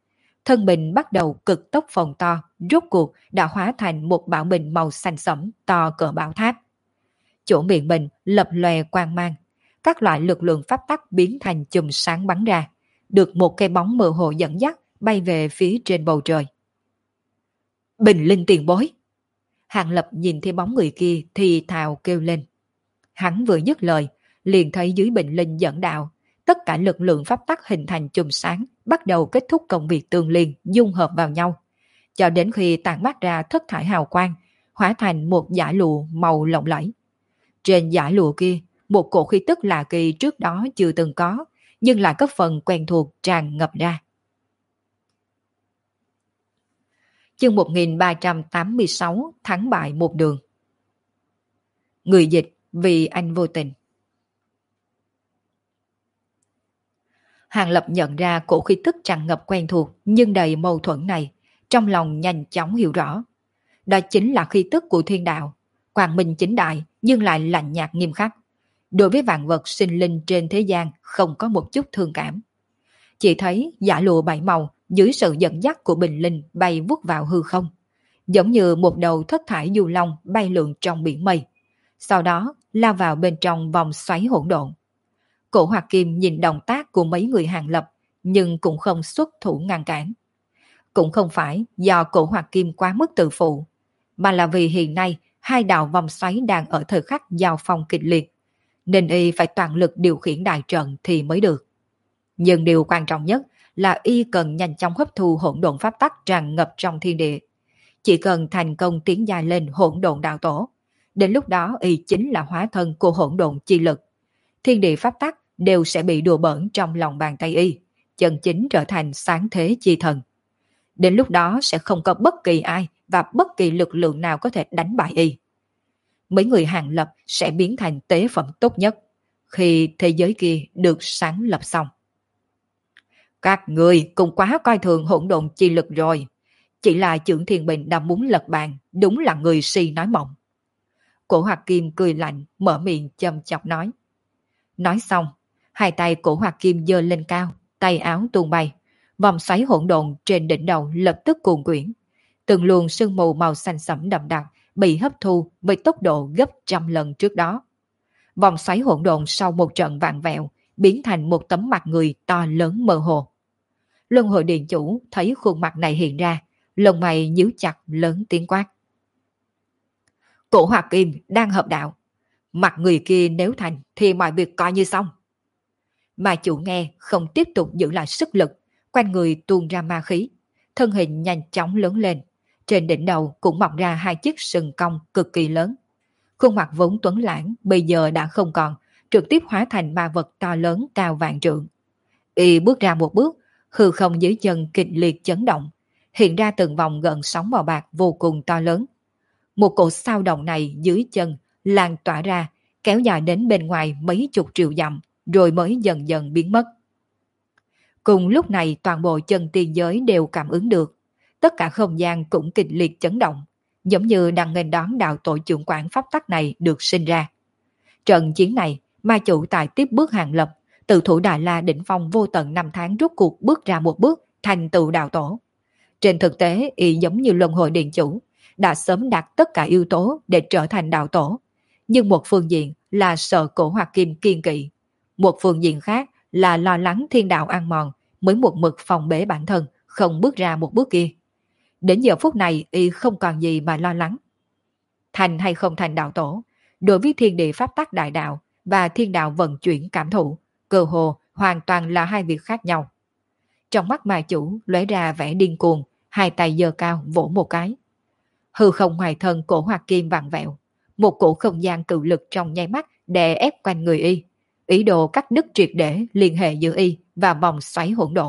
Speaker 1: thân mình bắt đầu cực tốc phồng to, rốt cuộc đã hóa thành một bảo bình màu xanh sẫm to cỡ bảo tháp. Chỗ miệng mình lập lòe quang mang, các loại lực lượng pháp tắc biến thành chùm sáng bắn ra, được một cái bóng mơ hồ dẫn dắt bay về phía trên bầu trời. Bình linh tiền bối! Hàng Lập nhìn thấy bóng người kia thì thào kêu lên. Hắn vừa dứt lời, liền thấy dưới bình linh dẫn đạo, tất cả lực lượng pháp tắc hình thành chùm sáng bắt đầu kết thúc công việc tương liên dung hợp vào nhau, cho đến khi tản mát ra thất thải hào quang, hóa thành một dải lụa màu lộng lẫy. Trên dải lụa kia, một cổ khí tức lạ kỳ trước đó chưa từng có, nhưng lại có phần quen thuộc tràn ngập ra. Chương 1386 thắng bại một đường. Người dịch vì anh vô tình. Hàng Lập nhận ra cổ khí tức tràn ngập quen thuộc nhưng đầy mâu thuẫn này, trong lòng nhanh chóng hiểu rõ. Đó chính là khí tức của thiên đạo, quang minh chính đại nhưng lại lạnh nhạt nghiêm khắc. Đối với vạn vật sinh linh trên thế gian không có một chút thương cảm. Chỉ thấy giả lụa bảy màu dưới sự dẫn dắt của bình linh bay vút vào hư không, giống như một đầu thất thải du long bay lượn trong biển mây, sau đó lao vào bên trong vòng xoáy hỗn độn. Cổ Hoạt Kim nhìn động tác của mấy người Hàng Lập nhưng cũng không xuất thủ ngăn cản. Cũng không phải do Cổ Hoạt Kim quá mức tự phụ, mà là vì hiện nay hai đạo vòng xoáy đang ở thời khắc giao phong kịch liệt, nên y phải toàn lực điều khiển đại trận thì mới được. Nhưng điều quan trọng nhất là y cần nhanh chóng hấp thu hỗn độn pháp tắc tràn ngập trong thiên địa. Chỉ cần thành công tiến dài lên hỗn độn đạo tổ, đến lúc đó y chính là hóa thân của hỗn độn chi lực. Thiên địa pháp tắc đều sẽ bị đùa bỡn trong lòng bàn tay y, chân chính trở thành sáng thế chi thần. Đến lúc đó sẽ không có bất kỳ ai và bất kỳ lực lượng nào có thể đánh bại y. Mấy người Hàng Lập sẽ biến thành tế phẩm tốt nhất khi thế giới kia được sáng lập xong. Các người cũng quá coi thường hỗn độn chi lực rồi. Chỉ là Chưởng Thiên Bình đã muốn lật bàn, đúng là người si nói mộng. Cổ Hoạt Kim cười lạnh, mở miệng châm chọc nói. Nói xong, hai tay Cổ Hoạt Kim giơ lên cao, tay áo tung bay, vòng xoáy hỗn độn trên đỉnh đầu lập tức cuồn quyển. Từng luồng sương mù màu xanh sẫm đậm đặc bị hấp thu với tốc độ gấp trăm lần trước đó. Vòng xoáy hỗn độn sau một trận vạn vẹo biến thành một tấm mặt người to lớn mơ hồ. Luân Hồi Điện Chủ thấy khuôn mặt này hiện ra, lông mày nhíu chặt lớn tiếng quát. Cổ Hoạt Kim đang hợp đạo, mặt người kia nếu thành thì mọi việc coi như xong. Mà chủ nghe không tiếp tục giữ lại sức lực, quanh người tuôn ra ma khí, thân hình nhanh chóng lớn lên, trên đỉnh đầu cũng mọc ra hai chiếc sừng cong cực kỳ lớn. Khuôn mặt vốn tuấn lãng bây giờ đã không còn, trực tiếp hóa thành ma vật to lớn cao vạn trượng. Y bước ra một bước, hư không dưới chân kịch liệt chấn động, hiện ra từng vòng gợn sóng màu bạc vô cùng to lớn. Một cột sao động này dưới chân lan tỏa ra, kéo dài đến bên ngoài mấy chục triệu dặm, rồi mới dần dần biến mất. Cùng lúc này toàn bộ chân tiên giới đều cảm ứng được, tất cả không gian cũng kịch liệt chấn động, giống như đang nghênh đón đạo tổ trưởng quản pháp tắc này được sinh ra. Trận chiến này, ma chủ tài tiếp bước Hàng Lập, từ thủ Đại La đỉnh phong vô tận năm tháng rốt cuộc bước ra một bước thành tựu đạo tổ. Trên thực tế, y giống như Luân Hồi Điện Chủ, đã sớm đạt tất cả yếu tố để trở thành đạo tổ. Nhưng một phương diện là sợ Cổ Hoạt Kim kiên kỵ, một phương diện khác là lo lắng thiên đạo ăn mòn, mới một mực phòng bế bản thân, không bước ra một bước kia. Đến giờ phút này y không còn gì mà lo lắng. Thành hay không thành đạo tổ, đối với thiên địa pháp tắc đại đạo và thiên đạo vận chuyển cảm thụ, cơ hồ hoàn toàn là hai việc khác nhau. Trong mắt ma chủ lóe ra vẻ điên cuồng, hai tay giơ cao vỗ một cái. Hư không ngoài thân Cổ Hoạt Kim vặn vẹo, một cổ không gian cự lực trong nháy mắt đè ép quanh người y, ý đồ cắt đứt triệt để liên hệ giữa y và vòng xoáy hỗn độn.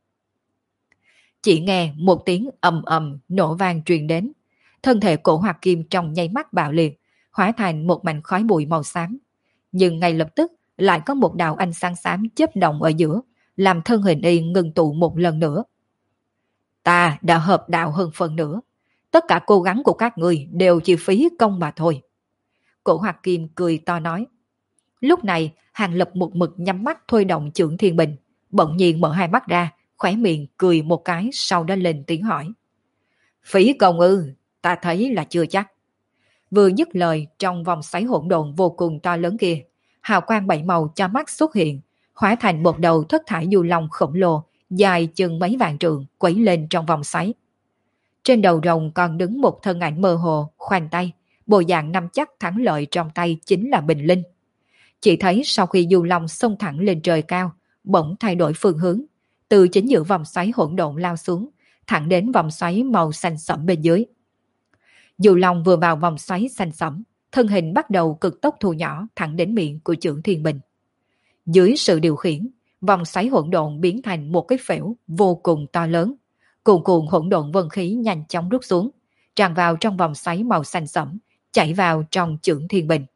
Speaker 1: Chỉ nghe một tiếng ầm ầm nổ vang truyền đến, thân thể Cổ Hoạt Kim trong nháy mắt bạo liệt, hóa thành một mảnh khói bụi màu xám. Nhưng ngay lập tức lại có một đạo ánh sáng xám chớp động ở giữa, làm thân hình y ngừng tụ một lần nữa. Ta đã hợp đạo hơn phần nữa, tất cả cố gắng của các người đều chỉ phí công mà thôi. Cổ Hoạt Kim cười to nói. Lúc này Hàng Lập một mực nhắm mắt thôi động Chưởng Thiên Bình, bỗng nhiên mở hai mắt ra, khóe miệng cười một cái, sau đó lên tiếng hỏi. Phí công ư, ta thấy là chưa chắc. Vừa dứt lời, trong vòng xoáy hỗn độn vô cùng to lớn kia, hào quang bảy màu cho mắt xuất hiện, hóa thành một đầu thất thải du long khổng lồ, dài chừng mấy vạn trượng, quấy lên trong vòng xoáy. Trên đầu rồng còn đứng một thân ảnh mơ hồ, khoanh tay, bộ dạng nắm chắc thắng lợi trong tay chính là Bình Linh. Chỉ thấy sau khi du long xông thẳng lên trời cao, bỗng thay đổi phương hướng, từ chính giữa vòng xoáy hỗn độn lao xuống, thẳng đến vòng xoáy màu xanh sẫm bên dưới. Du long vừa vào vòng xoáy xanh sẫm, thân hình bắt đầu cực tốc thu nhỏ thẳng đến miệng của Chưởng Thiên Bình. Dưới sự điều khiển, vòng xoáy hỗn độn biến thành một cái phễu vô cùng to lớn, cuồn cuộn hỗn độn vân khí nhanh chóng rút xuống, tràn vào trong vòng xoáy màu xanh sẫm, chảy vào trong Chưởng Thiên Bình.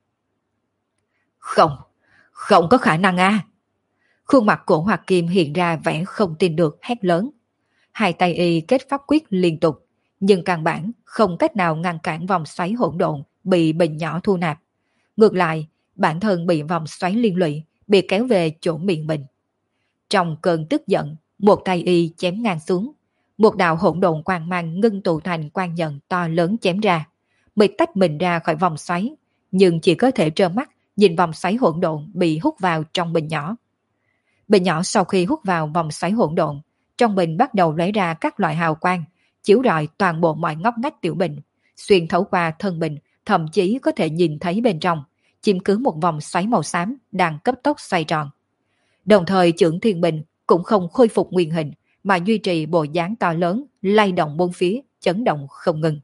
Speaker 1: Không, không có khả năng a! Khuôn mặt của Hoặc Kim hiện ra vẻ không tin được, hét lớn. Hai tay y kết pháp quyết liên tục, nhưng căn bản không cách nào ngăn cản vòng xoáy hỗn độn bị bình nhỏ thu nạp. Ngược lại, bản thân bị vòng xoáy liên lụy, bị kéo về chỗ miệng mình. Trong cơn tức giận, một tay y chém ngang xuống, một đạo hỗn độn quang mang ngưng tụ thành quang nhận to lớn chém ra, bị tách mình ra khỏi vòng xoáy, nhưng chỉ có thể trơ mắt nhìn vòng xoáy hỗn độn bị hút vào trong bình nhỏ. Bình nhỏ sau khi hút vào vòng xoáy hỗn độn, trong bình bắt đầu lấy ra các loại hào quang, chiếu rọi toàn bộ mọi ngóc ngách tiểu bình, xuyên thấu qua thân bình, thậm chí có thể nhìn thấy bên trong, chiếm cứ một vòng xoáy màu xám đang cấp tốc xoay tròn. Đồng thời Chưởng Thiên Bình cũng không khôi phục nguyên hình, mà duy trì bộ dáng to lớn, lay động bốn phía, chấn động không ngừng.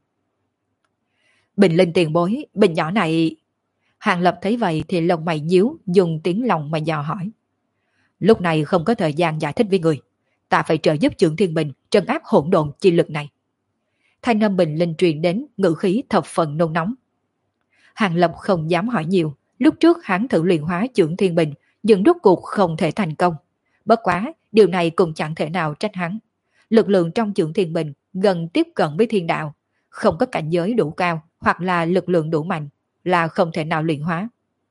Speaker 1: Bình Linh tiền bối, bình nhỏ này... Hàng Lập thấy vậy thì lông mày nhíu, dùng tiếng lòng mà dò hỏi. Lúc này không có thời gian giải thích với người, ta phải trợ giúp Chưởng Thiên Bình trấn áp hỗn độn chi lực này. Thanh âm Bình Linh truyền đến, ngữ khí thập phần nôn nóng. Hàng Lập không dám hỏi nhiều, lúc trước hắn thử luyện hóa Chưởng Thiên Bình, nhưng rốt cuộc không thể thành công. Bất quá, điều này cũng chẳng thể nào trách hắn. Lực lượng trong Chưởng Thiên Bình gần tiếp cận với thiên đạo, không có cảnh giới đủ cao hoặc là lực lượng đủ mạnh, là không thể nào luyện hóa.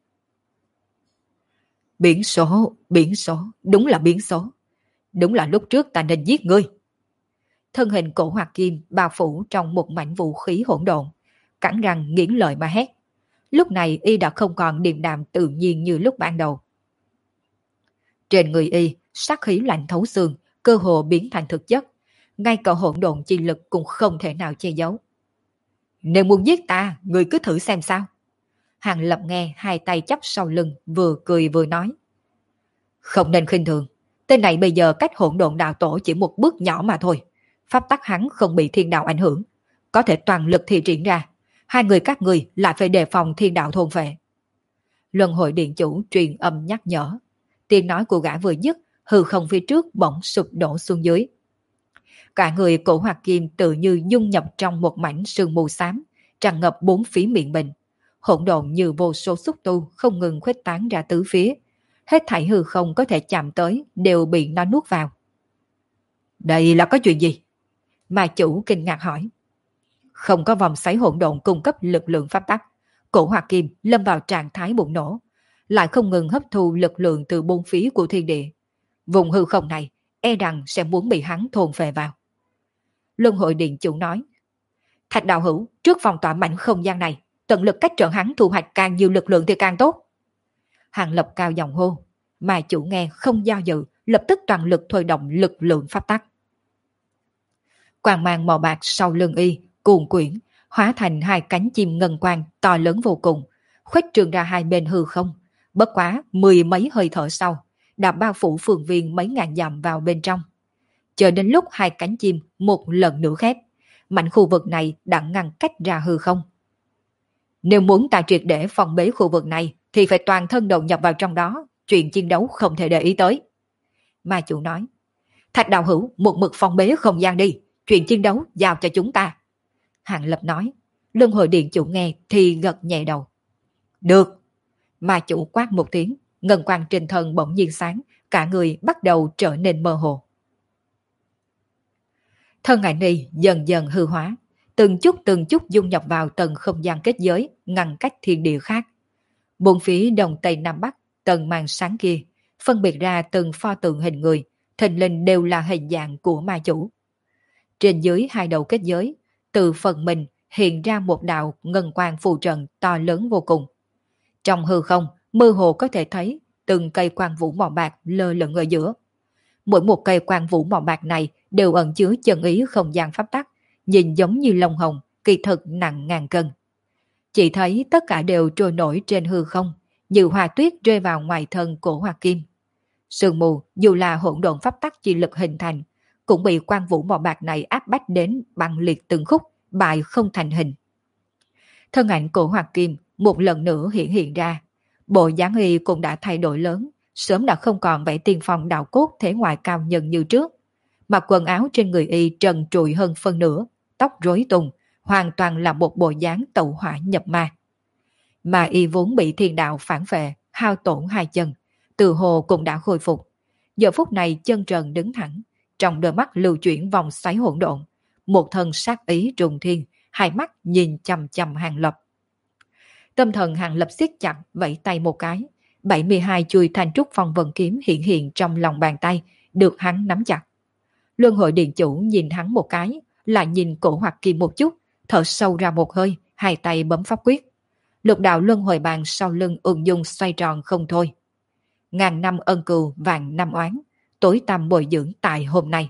Speaker 1: Biến số, đúng là biến số. Đúng là lúc trước ta nên giết ngươi. Thân hình cổ Hoặc Kim bao phủ trong một mảnh vũ khí hỗn độn, cắn răng nghiến lợi mà hét. Lúc này y đã không còn điềm đạm tự nhiên như lúc ban đầu. Trên người y, sát khí lạnh thấu xương, cơ hồ biến thành thực chất. Ngay cả hỗn độn chi lực cũng không thể nào che giấu. Nếu muốn giết ta, ngươi cứ thử xem sao. Hàng Lập nghe, hai tay chắp sau lưng, vừa cười vừa nói. Không nên khinh thường, tên này bây giờ cách hỗn độn đạo tổ chỉ một bước nhỏ mà thôi. Pháp tắc hắn không bị thiên đạo ảnh hưởng, có thể toàn lực thi triển ra. Hai người các người lại phải đề phòng thiên đạo thôn phệ. Luân hồi điện chủ truyền âm nhắc nhở. Tiếng nói của gã vừa dứt, hư không phía trước bỗng sụp đổ xuống dưới. Cả người cổ Hoặc Kim tự như dung nhập trong một mảnh sương mù xám, tràn ngập bốn phía miệng mình. Hỗn độn như vô số xúc tu không ngừng khuếch tán ra tứ phía. Hết thảy hư không có thể chạm tới đều bị nó nuốt vào. Đây là có chuyện gì? Ma chủ kinh ngạc hỏi. Không có vòng xoáy hỗn độn cung cấp lực lượng pháp tắc, cổ Hoặc Kim lâm vào trạng thái bùng nổ, lại không ngừng hấp thu lực lượng từ bốn phía của thiên địa. Vùng hư không này e rằng sẽ muốn bị hắn thôn phệ vào. Luân hồi điện chủ nói. Thạch đạo hữu, trước phòng tỏa mảnh không gian này, tận lực cách trở hắn thu hoạch càng nhiều lực lượng thì càng tốt. Hàng Lập cao giọng hô, mà chủ nghe không do dự, lập tức toàn lực thôi động lực lượng pháp tắc. Quang mang màu bạc sau lưng y cuồn quyển, hóa thành hai cánh chim ngân quang to lớn vô cùng, khuếch trường ra hai bên hư không. Bất quá mười mấy hơi thở sau, đã bao phủ phường viên mấy ngàn dặm vào bên trong. Chờ đến lúc hai cánh chim một lần nữa khép, mảnh khu vực này đã ngăn cách ra hư không. Nếu muốn ta triệt để phòng bế khu vực này, thì phải toàn thân đầu nhập vào trong đó, chuyện chiến đấu không thể để ý tới. Ma chủ nói. Thạch đạo hữu, một mực phòng bế không gian đi, chuyện chiến đấu giao cho chúng ta. Hàng Lập nói. Luân hồi điện chủ nghe thì gật nhẹ đầu. Được. Ma chủ quát một tiếng, ngân quang trên thân bỗng nhiên sáng, cả người bắt đầu trở nên mơ hồ. Thân ảnh này dần dần hư hóa, từng chút dung nhập vào tầng không gian kết giới, ngăn cách thiên địa khác. Bốn phía đông tây nam bắc, tầng màn sáng kia, phân biệt ra từng pho tượng hình người, thình lình đều là hình dạng của ma chủ. Trên dưới hai đầu kết giới, từ phần mình hiện ra một đạo ngân quang phù trận to lớn vô cùng. Trong hư không, mơ hồ có thể thấy từng cây quang vũ màu bạc lơ lửng ở giữa. Mỗi một cây quang vũ màu bạc này đều ẩn chứa chân ý không gian pháp tắc, nhìn giống như lông hồng, kỳ thực nặng ngàn cân. Chỉ thấy tất cả đều trôi nổi trên hư không, như hoa tuyết rơi vào ngoài thân cổ Hoa Kim. Sương mù dù là hỗn độn pháp tắc chi lực hình thành, cũng bị quang vũ màu bạc này áp bách đến băng liệt từng khúc, bại không thành hình. Thân ảnh cổ Hoa Kim một lần nữa hiện hiện ra, bộ dáng y cũng đã thay đổi lớn, sớm đã không còn vẻ tiên phong đạo cốt thể ngoại cao nhân như trước. Mặc quần áo trên người y trần trụi hơn phân nửa, tóc rối tung, hoàn toàn là một bộ dáng tẩu hỏa nhập ma. Mà y vốn bị thiên đạo phản phệ, hao tổn hai chân, từ hồ cũng đã khôi phục. Giờ phút này chân trần đứng thẳng, trong đôi mắt lưu chuyển vòng xoáy hỗn độn, một thân sát ý trùng thiên, hai mắt nhìn chằm chằm Hàng Lập. Tâm thần Hàng Lập siết chặt, vẫy tay một cái, 72 chuôi thanh trúc phong vân kiếm hiện hiện trong lòng bàn tay, được hắn nắm chặt. Luân hồi điện chủ nhìn hắn một cái, lại nhìn cổ Hoạt Kim một chút, thở sâu ra một hơi, hai tay bấm pháp quyết. Lục đạo luân hồi bàn sau lưng ung dung xoay tròn không thôi. Ngàn năm ân cừu vạn năm oán, tối tăm bồi dưỡng tại hôm nay.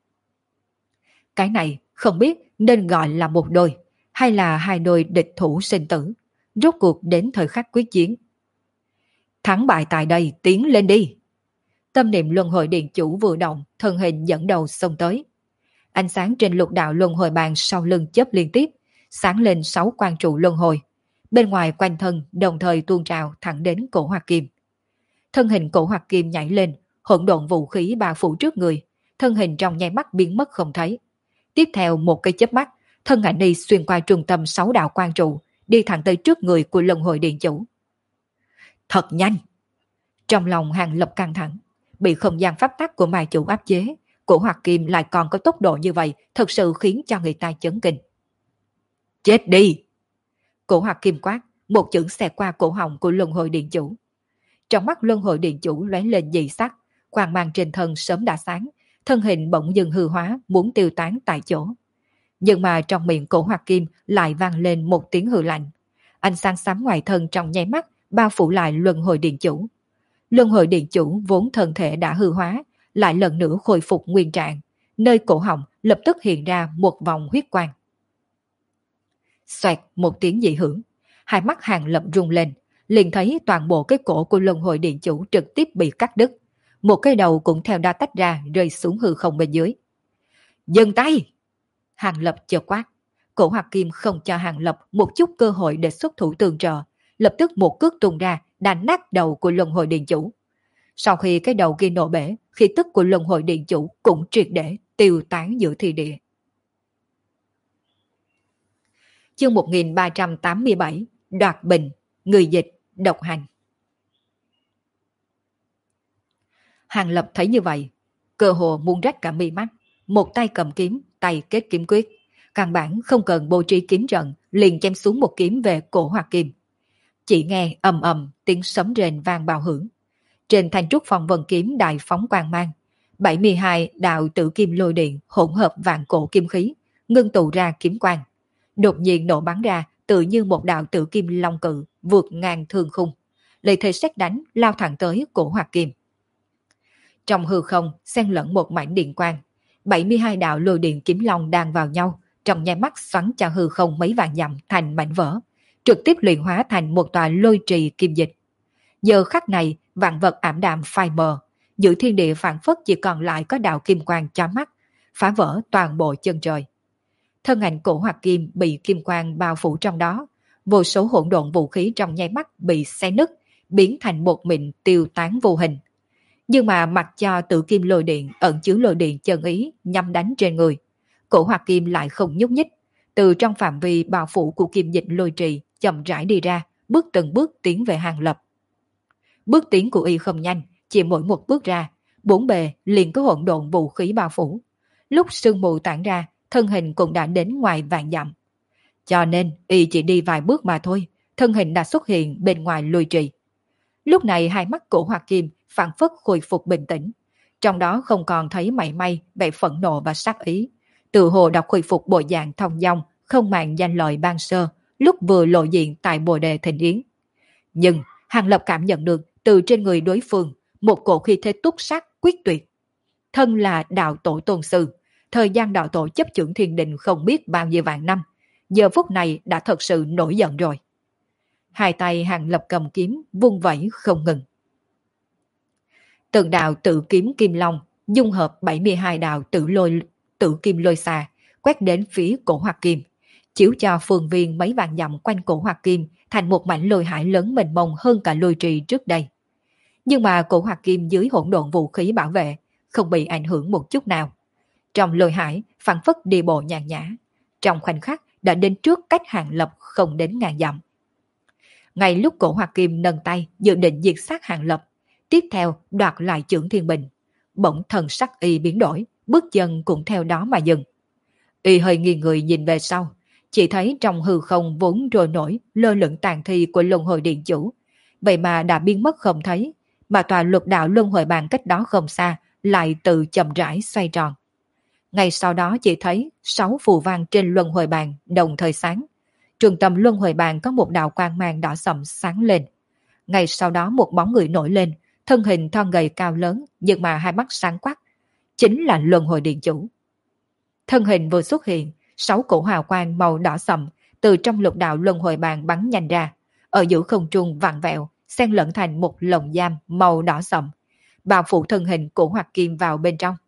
Speaker 1: Cái này không biết nên gọi là một đôi, hay là hai đôi địch thủ sinh tử. Rốt cuộc đến thời khắc quyết chiến. Thắng bại tại đây, tiến lên đi. Tâm niệm luân hồi điện chủ vừa động, thân hình dẫn đầu xông tới. Ánh sáng trên lục đạo luân hồi bàn sau lưng chớp liên tiếp, sáng lên 6 quang trụ luân hồi. Bên ngoài quanh thân đồng thời tuôn trào thẳng đến cổ Hoạt Kim. Thân hình cổ Hoạt Kim nhảy lên, hỗn độn vũ khí bao phủ trước người, thân hình trong nháy mắt biến mất không thấy. Tiếp theo một cái chớp mắt, thân ảnh đi xuyên qua trung tâm 6 đạo quang trụ, đi thẳng tới trước người của luân hồi điện chủ. Thật nhanh! Trong lòng Hàng Lập căng thẳng, bị không gian pháp tắc của ma chủ áp chế, cổ Hoạt Kim lại còn có tốc độ như vậy, thật sự khiến cho người ta chấn kinh. Chết đi! Cổ Hoạt Kim quát, một chưởng xẹt qua cổ họng của luân hồi điện chủ. Trong mắt luân hồi điện chủ lóe lên dị sắc, quang mang trên thân sớm đã sáng, thân hình bỗng dừng hư hóa, muốn tiêu tán tại chỗ. Nhưng mà trong miệng cổ Hoạt Kim lại vang lên một tiếng hừ lạnh. Ánh sáng xám ngoài thân trong nháy mắt bao phủ lại luân hồi điện chủ. Luân hồi điện chủ vốn thân thể đã hư hóa, lại lần nữa khôi phục nguyên trạng, nơi cổ họng lập tức hiện ra một vòng huyết quang. Xoẹt một tiếng dị hưởng, hai mắt Hàng Lập rung lên, liền thấy toàn bộ cái cổ của luân hồi điện chủ trực tiếp bị cắt đứt, một cái đầu cũng theo đó tách ra rơi xuống hư không bên dưới. Dừng tay! Hàng Lập chợt quát, cổ Hoạt Kim không cho Hàng Lập một chút cơ hội để xuất thủ tương trợ, lập tức một cước tung ra đã nát đầu của luân hồi điện chủ. Sau khi cái đầu kia nổ bể, khí tức của luân hồi điện chủ cũng triệt để tiêu tán giữa thiên địa. Chương 1387, Đoạt Bình, người dịch, độc hành. Hàng Lập thấy như vậy, cơ hồ muốn rách cả mi mắt, một tay cầm kiếm, tay kết kiếm quyết, căn bản không cần bố trí kiếm trận, liền chém xuống một kiếm về cổ Hoạt Kim. Chỉ nghe ầm ầm tiếng sấm rền vang bạo hưởng. Trên thanh trúc phong vân kiếm đại phóng quang mang, 72 đạo tử kim lôi điện hỗn hợp vạn cổ kim khí, ngưng tụ ra kiếm quang. Đột nhiên nổ bắn ra, tự như một đạo tử kim long cự vượt ngang thương khung, lấy thế xét đánh lao thẳng tới cổ Hoạt Kim. Trong hư không xen lẫn một mảnh điện quang, 72 đạo lôi điện kiếm long đang vào nhau, trong nháy mắt xoắn cho hư không mấy vạn dặm thành mảnh vỡ, trực tiếp luyện hóa thành một tòa lôi trì kim dịch. Giờ khắc này, vạn vật ảm đạm phai mờ, giữa thiên địa phảng phất chỉ còn lại có đạo kim quang chói mắt, phá vỡ toàn bộ chân trời. Thân ảnh cổ Hoạt Kim bị kim quang bao phủ trong đó, vô số hỗn độn vũ khí trong nháy mắt bị xé nứt, biến thành một mịn tiêu tán vô hình. Nhưng mà mặc cho tử kim lôi điện ẩn chứa lôi điện chân ý nhắm đánh trên người, cổ Hoạt Kim lại không nhúc nhích, từ trong phạm vi bao phủ của kim dịch lôi trì chậm rãi đi ra, bước từng bước tiến về Hàng Lập. Bước tiến của y không nhanh, chỉ mỗi một bước ra, bốn bề liền có hỗn độn vũ khí bao phủ. Lúc sương mù tản ra, thân hình cũng đã đến ngoài vạn dặm. Cho nên y chỉ đi vài bước mà thôi, thân hình đã xuất hiện bên ngoài lôi trì. Lúc này hai mắt cổ Hoạt Kim phảng phất khôi phục bình tĩnh, trong đó không còn thấy mảy may vẻ phẫn nộ và sát ý. Tự hồ đã khôi phục bộ dạng thông dong, không màng danh lợi ban sơ, lúc vừa lộ diện tại bồ đề thịnh yến. Nhưng Hàng Lập cảm nhận được từ trên người đối phương một cổ khí thế túc sắc quyết tuyệt. Thân là đạo tổ tôn sư, thời gian đạo tổ chấp chưởng thiên đình không biết bao nhiêu vạn năm, giờ phút này đã thật sự nổi giận rồi. Hai tay Hàng Lập cầm kiếm vung vẩy không ngừng. Từng đạo tự kiếm kim long dung hợp 72 đạo tự kim lôi xà quét đến phía cổ Hoặc Kim, chiếu cho phương viên mấy vạn dặm quanh cổ Hoặc Kim thành một mảnh lôi hải lớn mênh mông hơn cả lôi trì trước đây. Nhưng mà cổ Hoặc Kim dưới hỗn độn vũ khí bảo vệ không bị ảnh hưởng một chút nào. Trong lôi hải phảng phất đi bộ nhàn nhã, trong khoảnh khắc đã đến trước cách Hàng Lập không đến ngàn dặm. Ngay lúc cổ Hoặc Kim nâng tay dự định diệt sát Hàng Lập, tiếp theo đoạt lại chưởng thiên bình, bỗng thần sắc y biến đổi, bước chân cũng theo đó mà dừng. Y hơi nghiêng người nhìn về sau, chỉ thấy trong hư không vốn trôi nổi lơ lửng tàn thi của luân hồi điện chủ, vậy mà đã biến mất không thấy, mà tòa lục đạo luân hồi bàn cách đó không xa lại tự chậm rãi xoay tròn. Ngay sau đó chỉ thấy 6 phù văn trên luân hồi bàn đồng thời sáng. Trung tâm luân hồi bàn có một đạo quang mang đỏ sậm sáng lên. Ngay sau đó một bóng người nổi lên, thân hình thon gầy cao lớn nhưng mà hai mắt sáng quắc, chính là luân hồi điện chủ. Thân hình vừa xuất hiện, 6 cổ hào quang màu đỏ sậm từ trong lục đạo luân hồi bàn bắn nhanh ra, ở giữa không trung vặn vẹo, xen lẫn thành một lồng giam màu đỏ sậm, bao phủ thân hình của Hoặc Kim vào bên trong.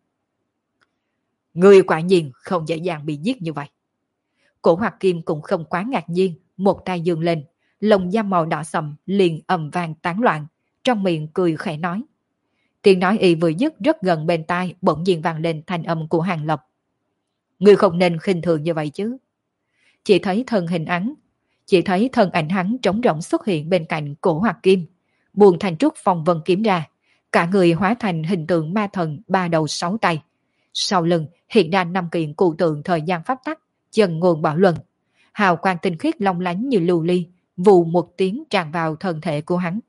Speaker 1: Người quả nhiên không dễ dàng bị giết như vậy. Cổ Hoặc Kim cũng không quá ngạc nhiên, một tay giương lên, lồng giam màu đỏ sậm liền ầm vang tán loạn, trong miệng cười khẽ nói. Tiếng nói y vừa dứt rất gần bên tai, bỗng nhiên vang lên thanh âm của Hàng Lập. Người không nên khinh thường như vậy chứ. Chỉ thấy thân ảnh hắn trống rỗng xuất hiện bên cạnh cổ Hoặc Kim, buông thành trúc phong vân kiếm ra, cả người hóa thành hình tượng ma thần 3 đầu 6 tay. Sau lưng hiện ra 5 kiện cụ tượng thời gian pháp tắc, chân nguồn bảo luân, hào quang tinh khiết long lánh như lưu ly, vù một tiếng tràn vào thân thể của hắn.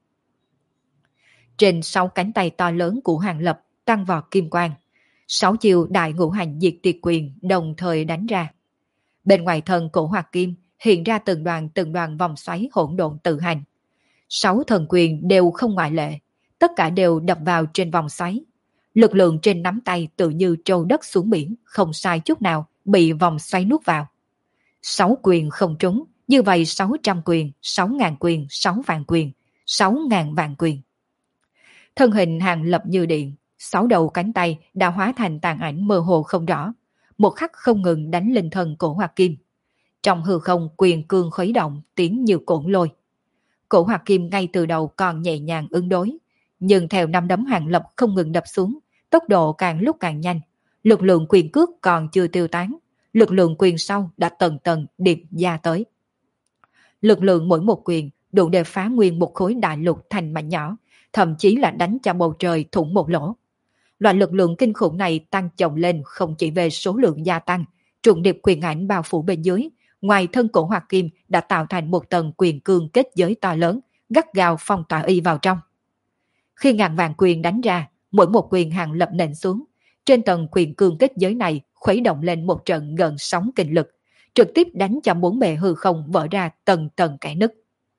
Speaker 1: Trên 6 cánh tay to lớn của Hàng Lập tăng vọt kim quang, 6 chiều đại ngũ hành diệt tuyệt quyền đồng thời đánh ra. Bên ngoài thân cổ Hoặc Kim hiện ra từng đoàn vòng xoáy hỗn độn tự hành. 6 thần quyền đều không ngoại lệ, tất cả đều đập vào trên vòng xoáy. Lực lượng trên nắm tay tự như trâu đất xuống biển, không sai chút nào, bị vòng xoáy nuốt vào. 6 quyền không trúng, như vậy 600 quyền, 6.000 quyền, 6 vạn quyền, 6.000 vạn quyền. Thân hình Hàng Lập như điện, 6 đầu cánh tay đã hóa thành tàn ảnh mơ hồ không rõ, một khắc không ngừng đánh lên thân cổ Hoặc Kim. Trong hư không quyền cương khuấy động, tiếng như cổn lôi. Cổ Hoặc Kim ngay từ đầu còn nhẹ nhàng ứng đối, nhưng theo năm đấm Hàng Lập không ngừng đập xuống, tốc độ càng lúc càng nhanh, lực lượng quyền cước còn chưa tiêu tán, lực lượng quyền sau đã tầng tầng điệp ra tới. Lực lượng mỗi một quyền đủ để phá nguyên một khối đại lục thành mảnh nhỏ, thậm chí là đánh cho bầu trời thủng một lỗ. Loại lực lượng kinh khủng này tăng chồng lên không chỉ về số lượng gia tăng, trùng điệp quyền ảnh bao phủ bên dưới, ngoài thân cổ Hoặc Kim đã tạo thành một tầng quyền cương kết giới to lớn, gắt gao phong tỏa y vào trong. Khi ngàn vạn quyền đánh ra, mỗi một quyền Hàng Lập nện xuống, trên tầng quyền cương kết giới này khuấy động lên một trận gần sóng kinh lực, trực tiếp đánh cho 4 bề hư không vỡ ra tầng tầng kẽ nứt.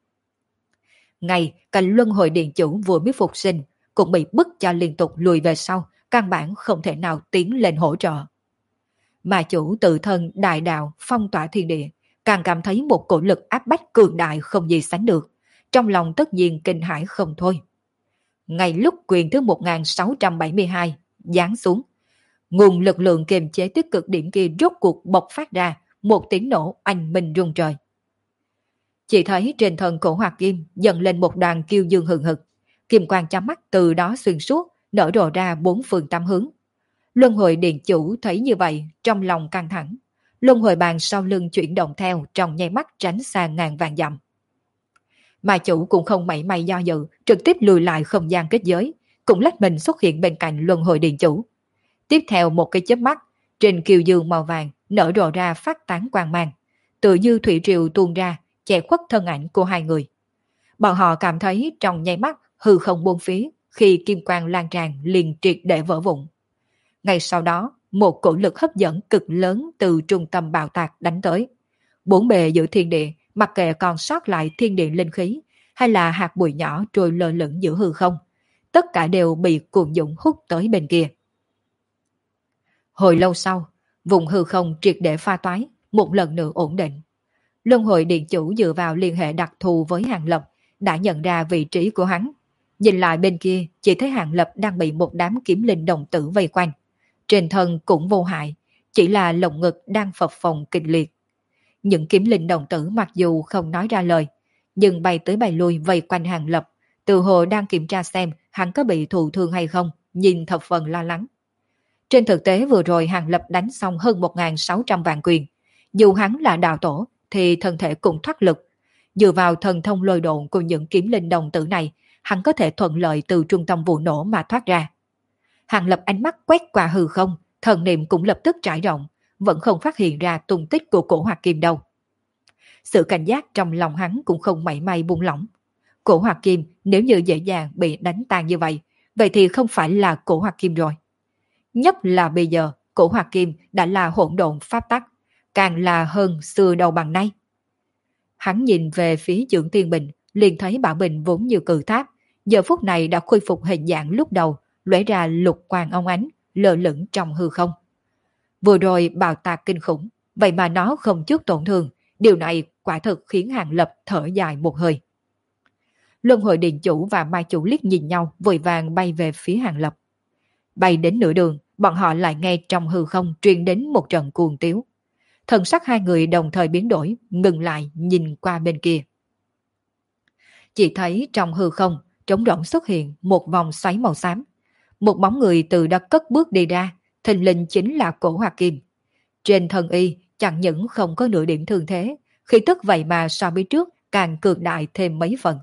Speaker 1: Ngay cả luân hồi điện chủ vừa mới phục sinh cũng bị bức cho liên tục lùi về sau, căn bản không thể nào tiến lên hỗ trợ. Mà chủ tự thân đại đạo phong tỏa thiên địa, càng cảm thấy một cổ lực áp bách cường đại không gì sánh được, trong lòng tất nhiên kinh hãi không thôi. Ngay lúc quyền thứ 1672 giáng xuống, nguồn lực lượng kiềm chế tích cực điểm kia rốt cuộc bộc phát ra, một tiếng nổ oanh minh rung trời. Chỉ thấy trên thân cổ Hoặc Kim dần lên một đoàn kiêu dương hừng hực, kim quang chói mắt từ đó xuyên suốt, nở rộ ra 4 phương 8 hướng. Luân hồi điện chủ thấy như vậy, trong lòng căng thẳng, luân hồi bàn sau lưng chuyển động theo, trong nháy mắt tránh xa ngàn vạn dặm. Mà chủ cũng không mảy may do dự, trực tiếp lùi lại không gian kết giới, cũng lách mình xuất hiện bên cạnh luân hồi điện chủ. Tiếp theo một cái chớp mắt, trên kiều dương màu vàng nở rộ ra phát tán quang mang, tự như thủy triều tuôn ra, che khuất thân ảnh của hai người. Bọn họ cảm thấy trong nháy mắt hư không buông phía, khi kim quang lan tràn liền triệt để vỡ vụn. Ngay sau đó, một cổ lực hấp dẫn cực lớn từ trung tâm bạo tạc đánh tới. Bốn bề giữa thiên địa, mặc kệ còn sót lại thiên địa linh khí, hay là hạt bụi nhỏ trôi lơ lửng giữa hư không, tất cả đều bị cuồng dũng hút tới bên kia. Hồi lâu sau, vùng hư không triệt để pha toái, một lần nữa ổn định. Luân hồi điện chủ dựa vào liên hệ đặc thù với Hàng Lập, đã nhận ra vị trí của hắn. Nhìn lại bên kia, chỉ thấy Hàng Lập đang bị một đám kiếm linh đồng tử vây quanh. Trên thân cũng vô hại, chỉ là lồng ngực đang phập phồng kịch liệt. Những kiếm linh đồng tử mặc dù không nói ra lời, nhưng bay tới bay lui vây quanh Hàng Lập, tự hồ đang kiểm tra xem hắn có bị thụ thương hay không, nhìn thập phần lo lắng. Trên thực tế vừa rồi Hàng Lập đánh xong hơn 1.600 vạn quyền. Dù hắn là đạo tổ thì thân thể cũng thoát lực. Dựa vào thần thông lôi độn của những kiếm linh đồng tử này, hắn có thể thuận lợi từ trung tâm vụ nổ mà thoát ra. Hàng Lập ánh mắt quét qua hư không, thần niệm cũng lập tức trải rộng, vẫn không phát hiện ra tung tích của cổ hoạt kim đâu. Sự cảnh giác trong lòng hắn cũng không mảy may buông lỏng. Cổ hoạt kim nếu như dễ dàng bị đánh tan như vậy thì không phải là cổ hoạt kim rồi. Nhất là bây giờ, cổ hoạt kim đã là hỗn độn pháp tắc, càng là hơn xưa đầu bằng nay. Hắn nhìn về phía Dưỡng Thiên Bình, liền thấy bảo bình vốn như cự tháp, giờ phút này đã khôi phục hình dạng lúc đầu, lóe ra lục quang óng ánh, lơ lửng trong hư không. Vừa rồi bạo tạc kinh khủng, vậy mà nó không chút tổn thương, điều này quả thực khiến Hàng Lập thở dài một hơi. Luân hồi điện chủ và mai chủ liếc nhìn nhau, vội vàng bay về phía Hàng Lập. Bay đến nửa đường, bọn họ lại nghe trong hư không truyền đến một trận cuồng tiếu. Thần sắc hai người đồng thời biến đổi, ngừng lại nhìn qua bên kia. Chỉ thấy trong hư không, trống rỗng xuất hiện một vòng xoáy màu xám. Một bóng người từ đó cất bước đi ra, thình lình chính là cổ Hoa Kim. Trên thân y chẳng những không có nửa điểm thương thế, khí tức vậy mà so với trước càng cường đại thêm mấy phần.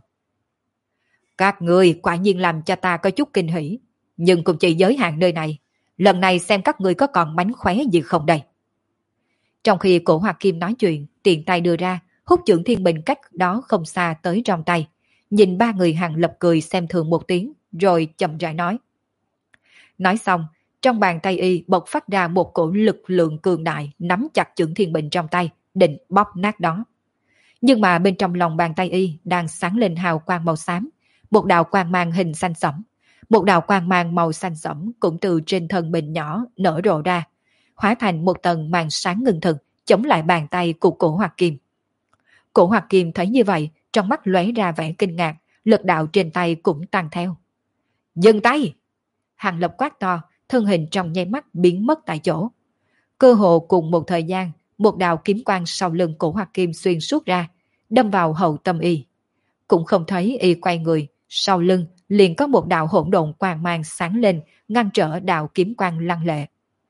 Speaker 1: Các người quả nhiên làm cho ta có chút kinh hỉ, nhưng cũng chỉ giới hạn nơi này. Lần này xem các người có còn mánh khóe gì không đây. Trong khi cổ Hoa Kim nói chuyện, tiện tay đưa ra, hút Dưỡng Thiên Bình cách đó không xa tới trong tay. Nhìn ba người Hàng Lập cười xem thường một tiếng, rồi chậm rãi nói. Nói xong, trong bàn tay y bộc phát ra một cổ lực lượng cường đại nắm chặt Dưỡng Thiên Bình trong tay, định bóp nát đó. Nhưng mà bên trong lòng bàn tay y đang sáng lên hào quang màu xám, một đạo quang mang hình xanh sẫm. Một đạo quang mang màu xanh sẫm cũng từ trên thân bình nhỏ nở rộ ra, hóa thành một tầng màn sáng ngưng thực, chống lại bàn tay của cổ Hoạt Kim. Cổ Hoạt Kim thấy như vậy, trong mắt lóe ra vẻ kinh ngạc, lực đạo trên tay cũng tăng theo. Dừng tay! Hàng Lập quát to, thân hình trong nháy mắt biến mất tại chỗ. Cơ hồ cùng một thời gian, một đạo kiếm quang sau lưng cổ Hoạt Kim xuyên suốt ra, đâm vào hậu tâm y. Cũng không thấy y quay người, sau lưng liền có một đạo hỗn độn quang mang sáng lên, ngăn trở đạo kiếm quang lăng lệ.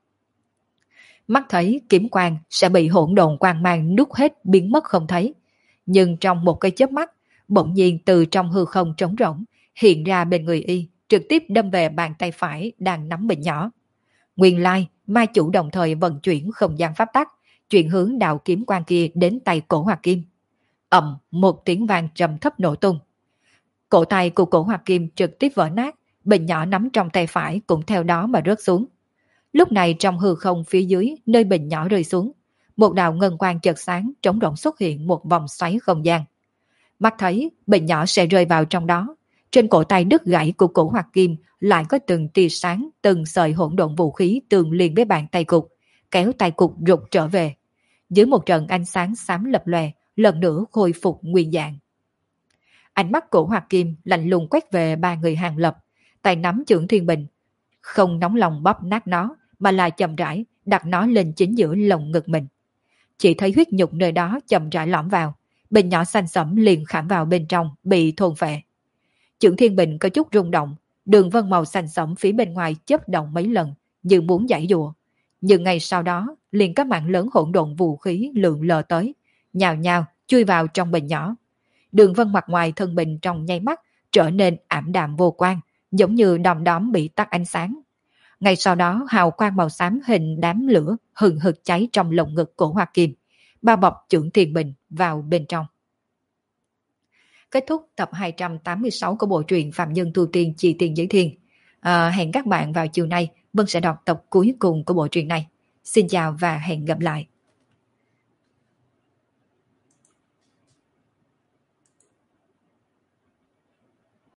Speaker 1: Mắt thấy kiếm quang sẽ bị hỗn độn quang mang nuốt hết biến mất không thấy, nhưng trong một cái chớp mắt, bỗng nhiên từ trong hư không trống rỗng hiện ra bên người y, trực tiếp đâm về bàn tay phải đang nắm bình nhỏ. Nguyên lai, Mai chủ đồng thời vận chuyển không gian pháp tắc, chuyển hướng đạo kiếm quang kia đến tay cổ Hoạt Kim. Ầm, một tiếng vang trầm thấp nổ tung. Cổ tay của cổ Hoạt Kim trực tiếp vỡ nát, bình nhỏ nắm trong tay phải cũng theo đó mà rớt xuống. Lúc này trong hư không phía dưới nơi bình nhỏ rơi xuống, một đạo ngân quang chợt sáng trống rỗng xuất hiện một vòng xoáy không gian. Mắt thấy bình nhỏ sẽ rơi vào trong đó, trên cổ tay đứt gãy của cổ Hoạt Kim lại có từng tia sáng, từng sợi hỗn độn vũ khí tương liên với bàn tay cục, kéo tay cục rụt trở về. Dưới một trận ánh sáng xám lập lòe, lần nữa khôi phục nguyên dạng. Ánh mắt cổ Hoạt Kim lạnh lùng quét về ba người Hàng Lập, tay nắm Dưỡng Thiên Bình, không nóng lòng bóp nát nó, mà là chậm rãi đặt nó lên chính giữa lồng ngực mình. Chỉ thấy huyết nhục nơi đó chậm rãi lõm vào, bình nhỏ xanh sẫm liền khảm vào bên trong, bị thôn phệ. Dưỡng Thiên Bình có chút rung động, đường vân màu xanh sẫm phía bên ngoài chớp động mấy lần, như muốn giãy giụa. Nhưng ngay sau đó, liền có mạng lớn hỗn độn vũ khí lượn lờ tới, nhào nhào chui vào trong bình nhỏ. Đường vân mặt ngoài thân bình trong nháy mắt trở nên ảm đạm vô quang, giống như đom đóm bị tắt ánh sáng. Ngay sau đó hào quang màu xám hình đám lửa hừng hực cháy trong lồng ngực cổ Hoa Kim, bao bọc Dưỡng Thiên Bình vào bên trong. kết thúc tập 286 của bộ truyện Phạm Nhân Tu Tiên Chi Tiền Giới Thiên. Hẹn các bạn vào chiều nay, Vân sẽ đọc tập cuối cùng của bộ truyện này. Xin chào và hẹn gặp lại.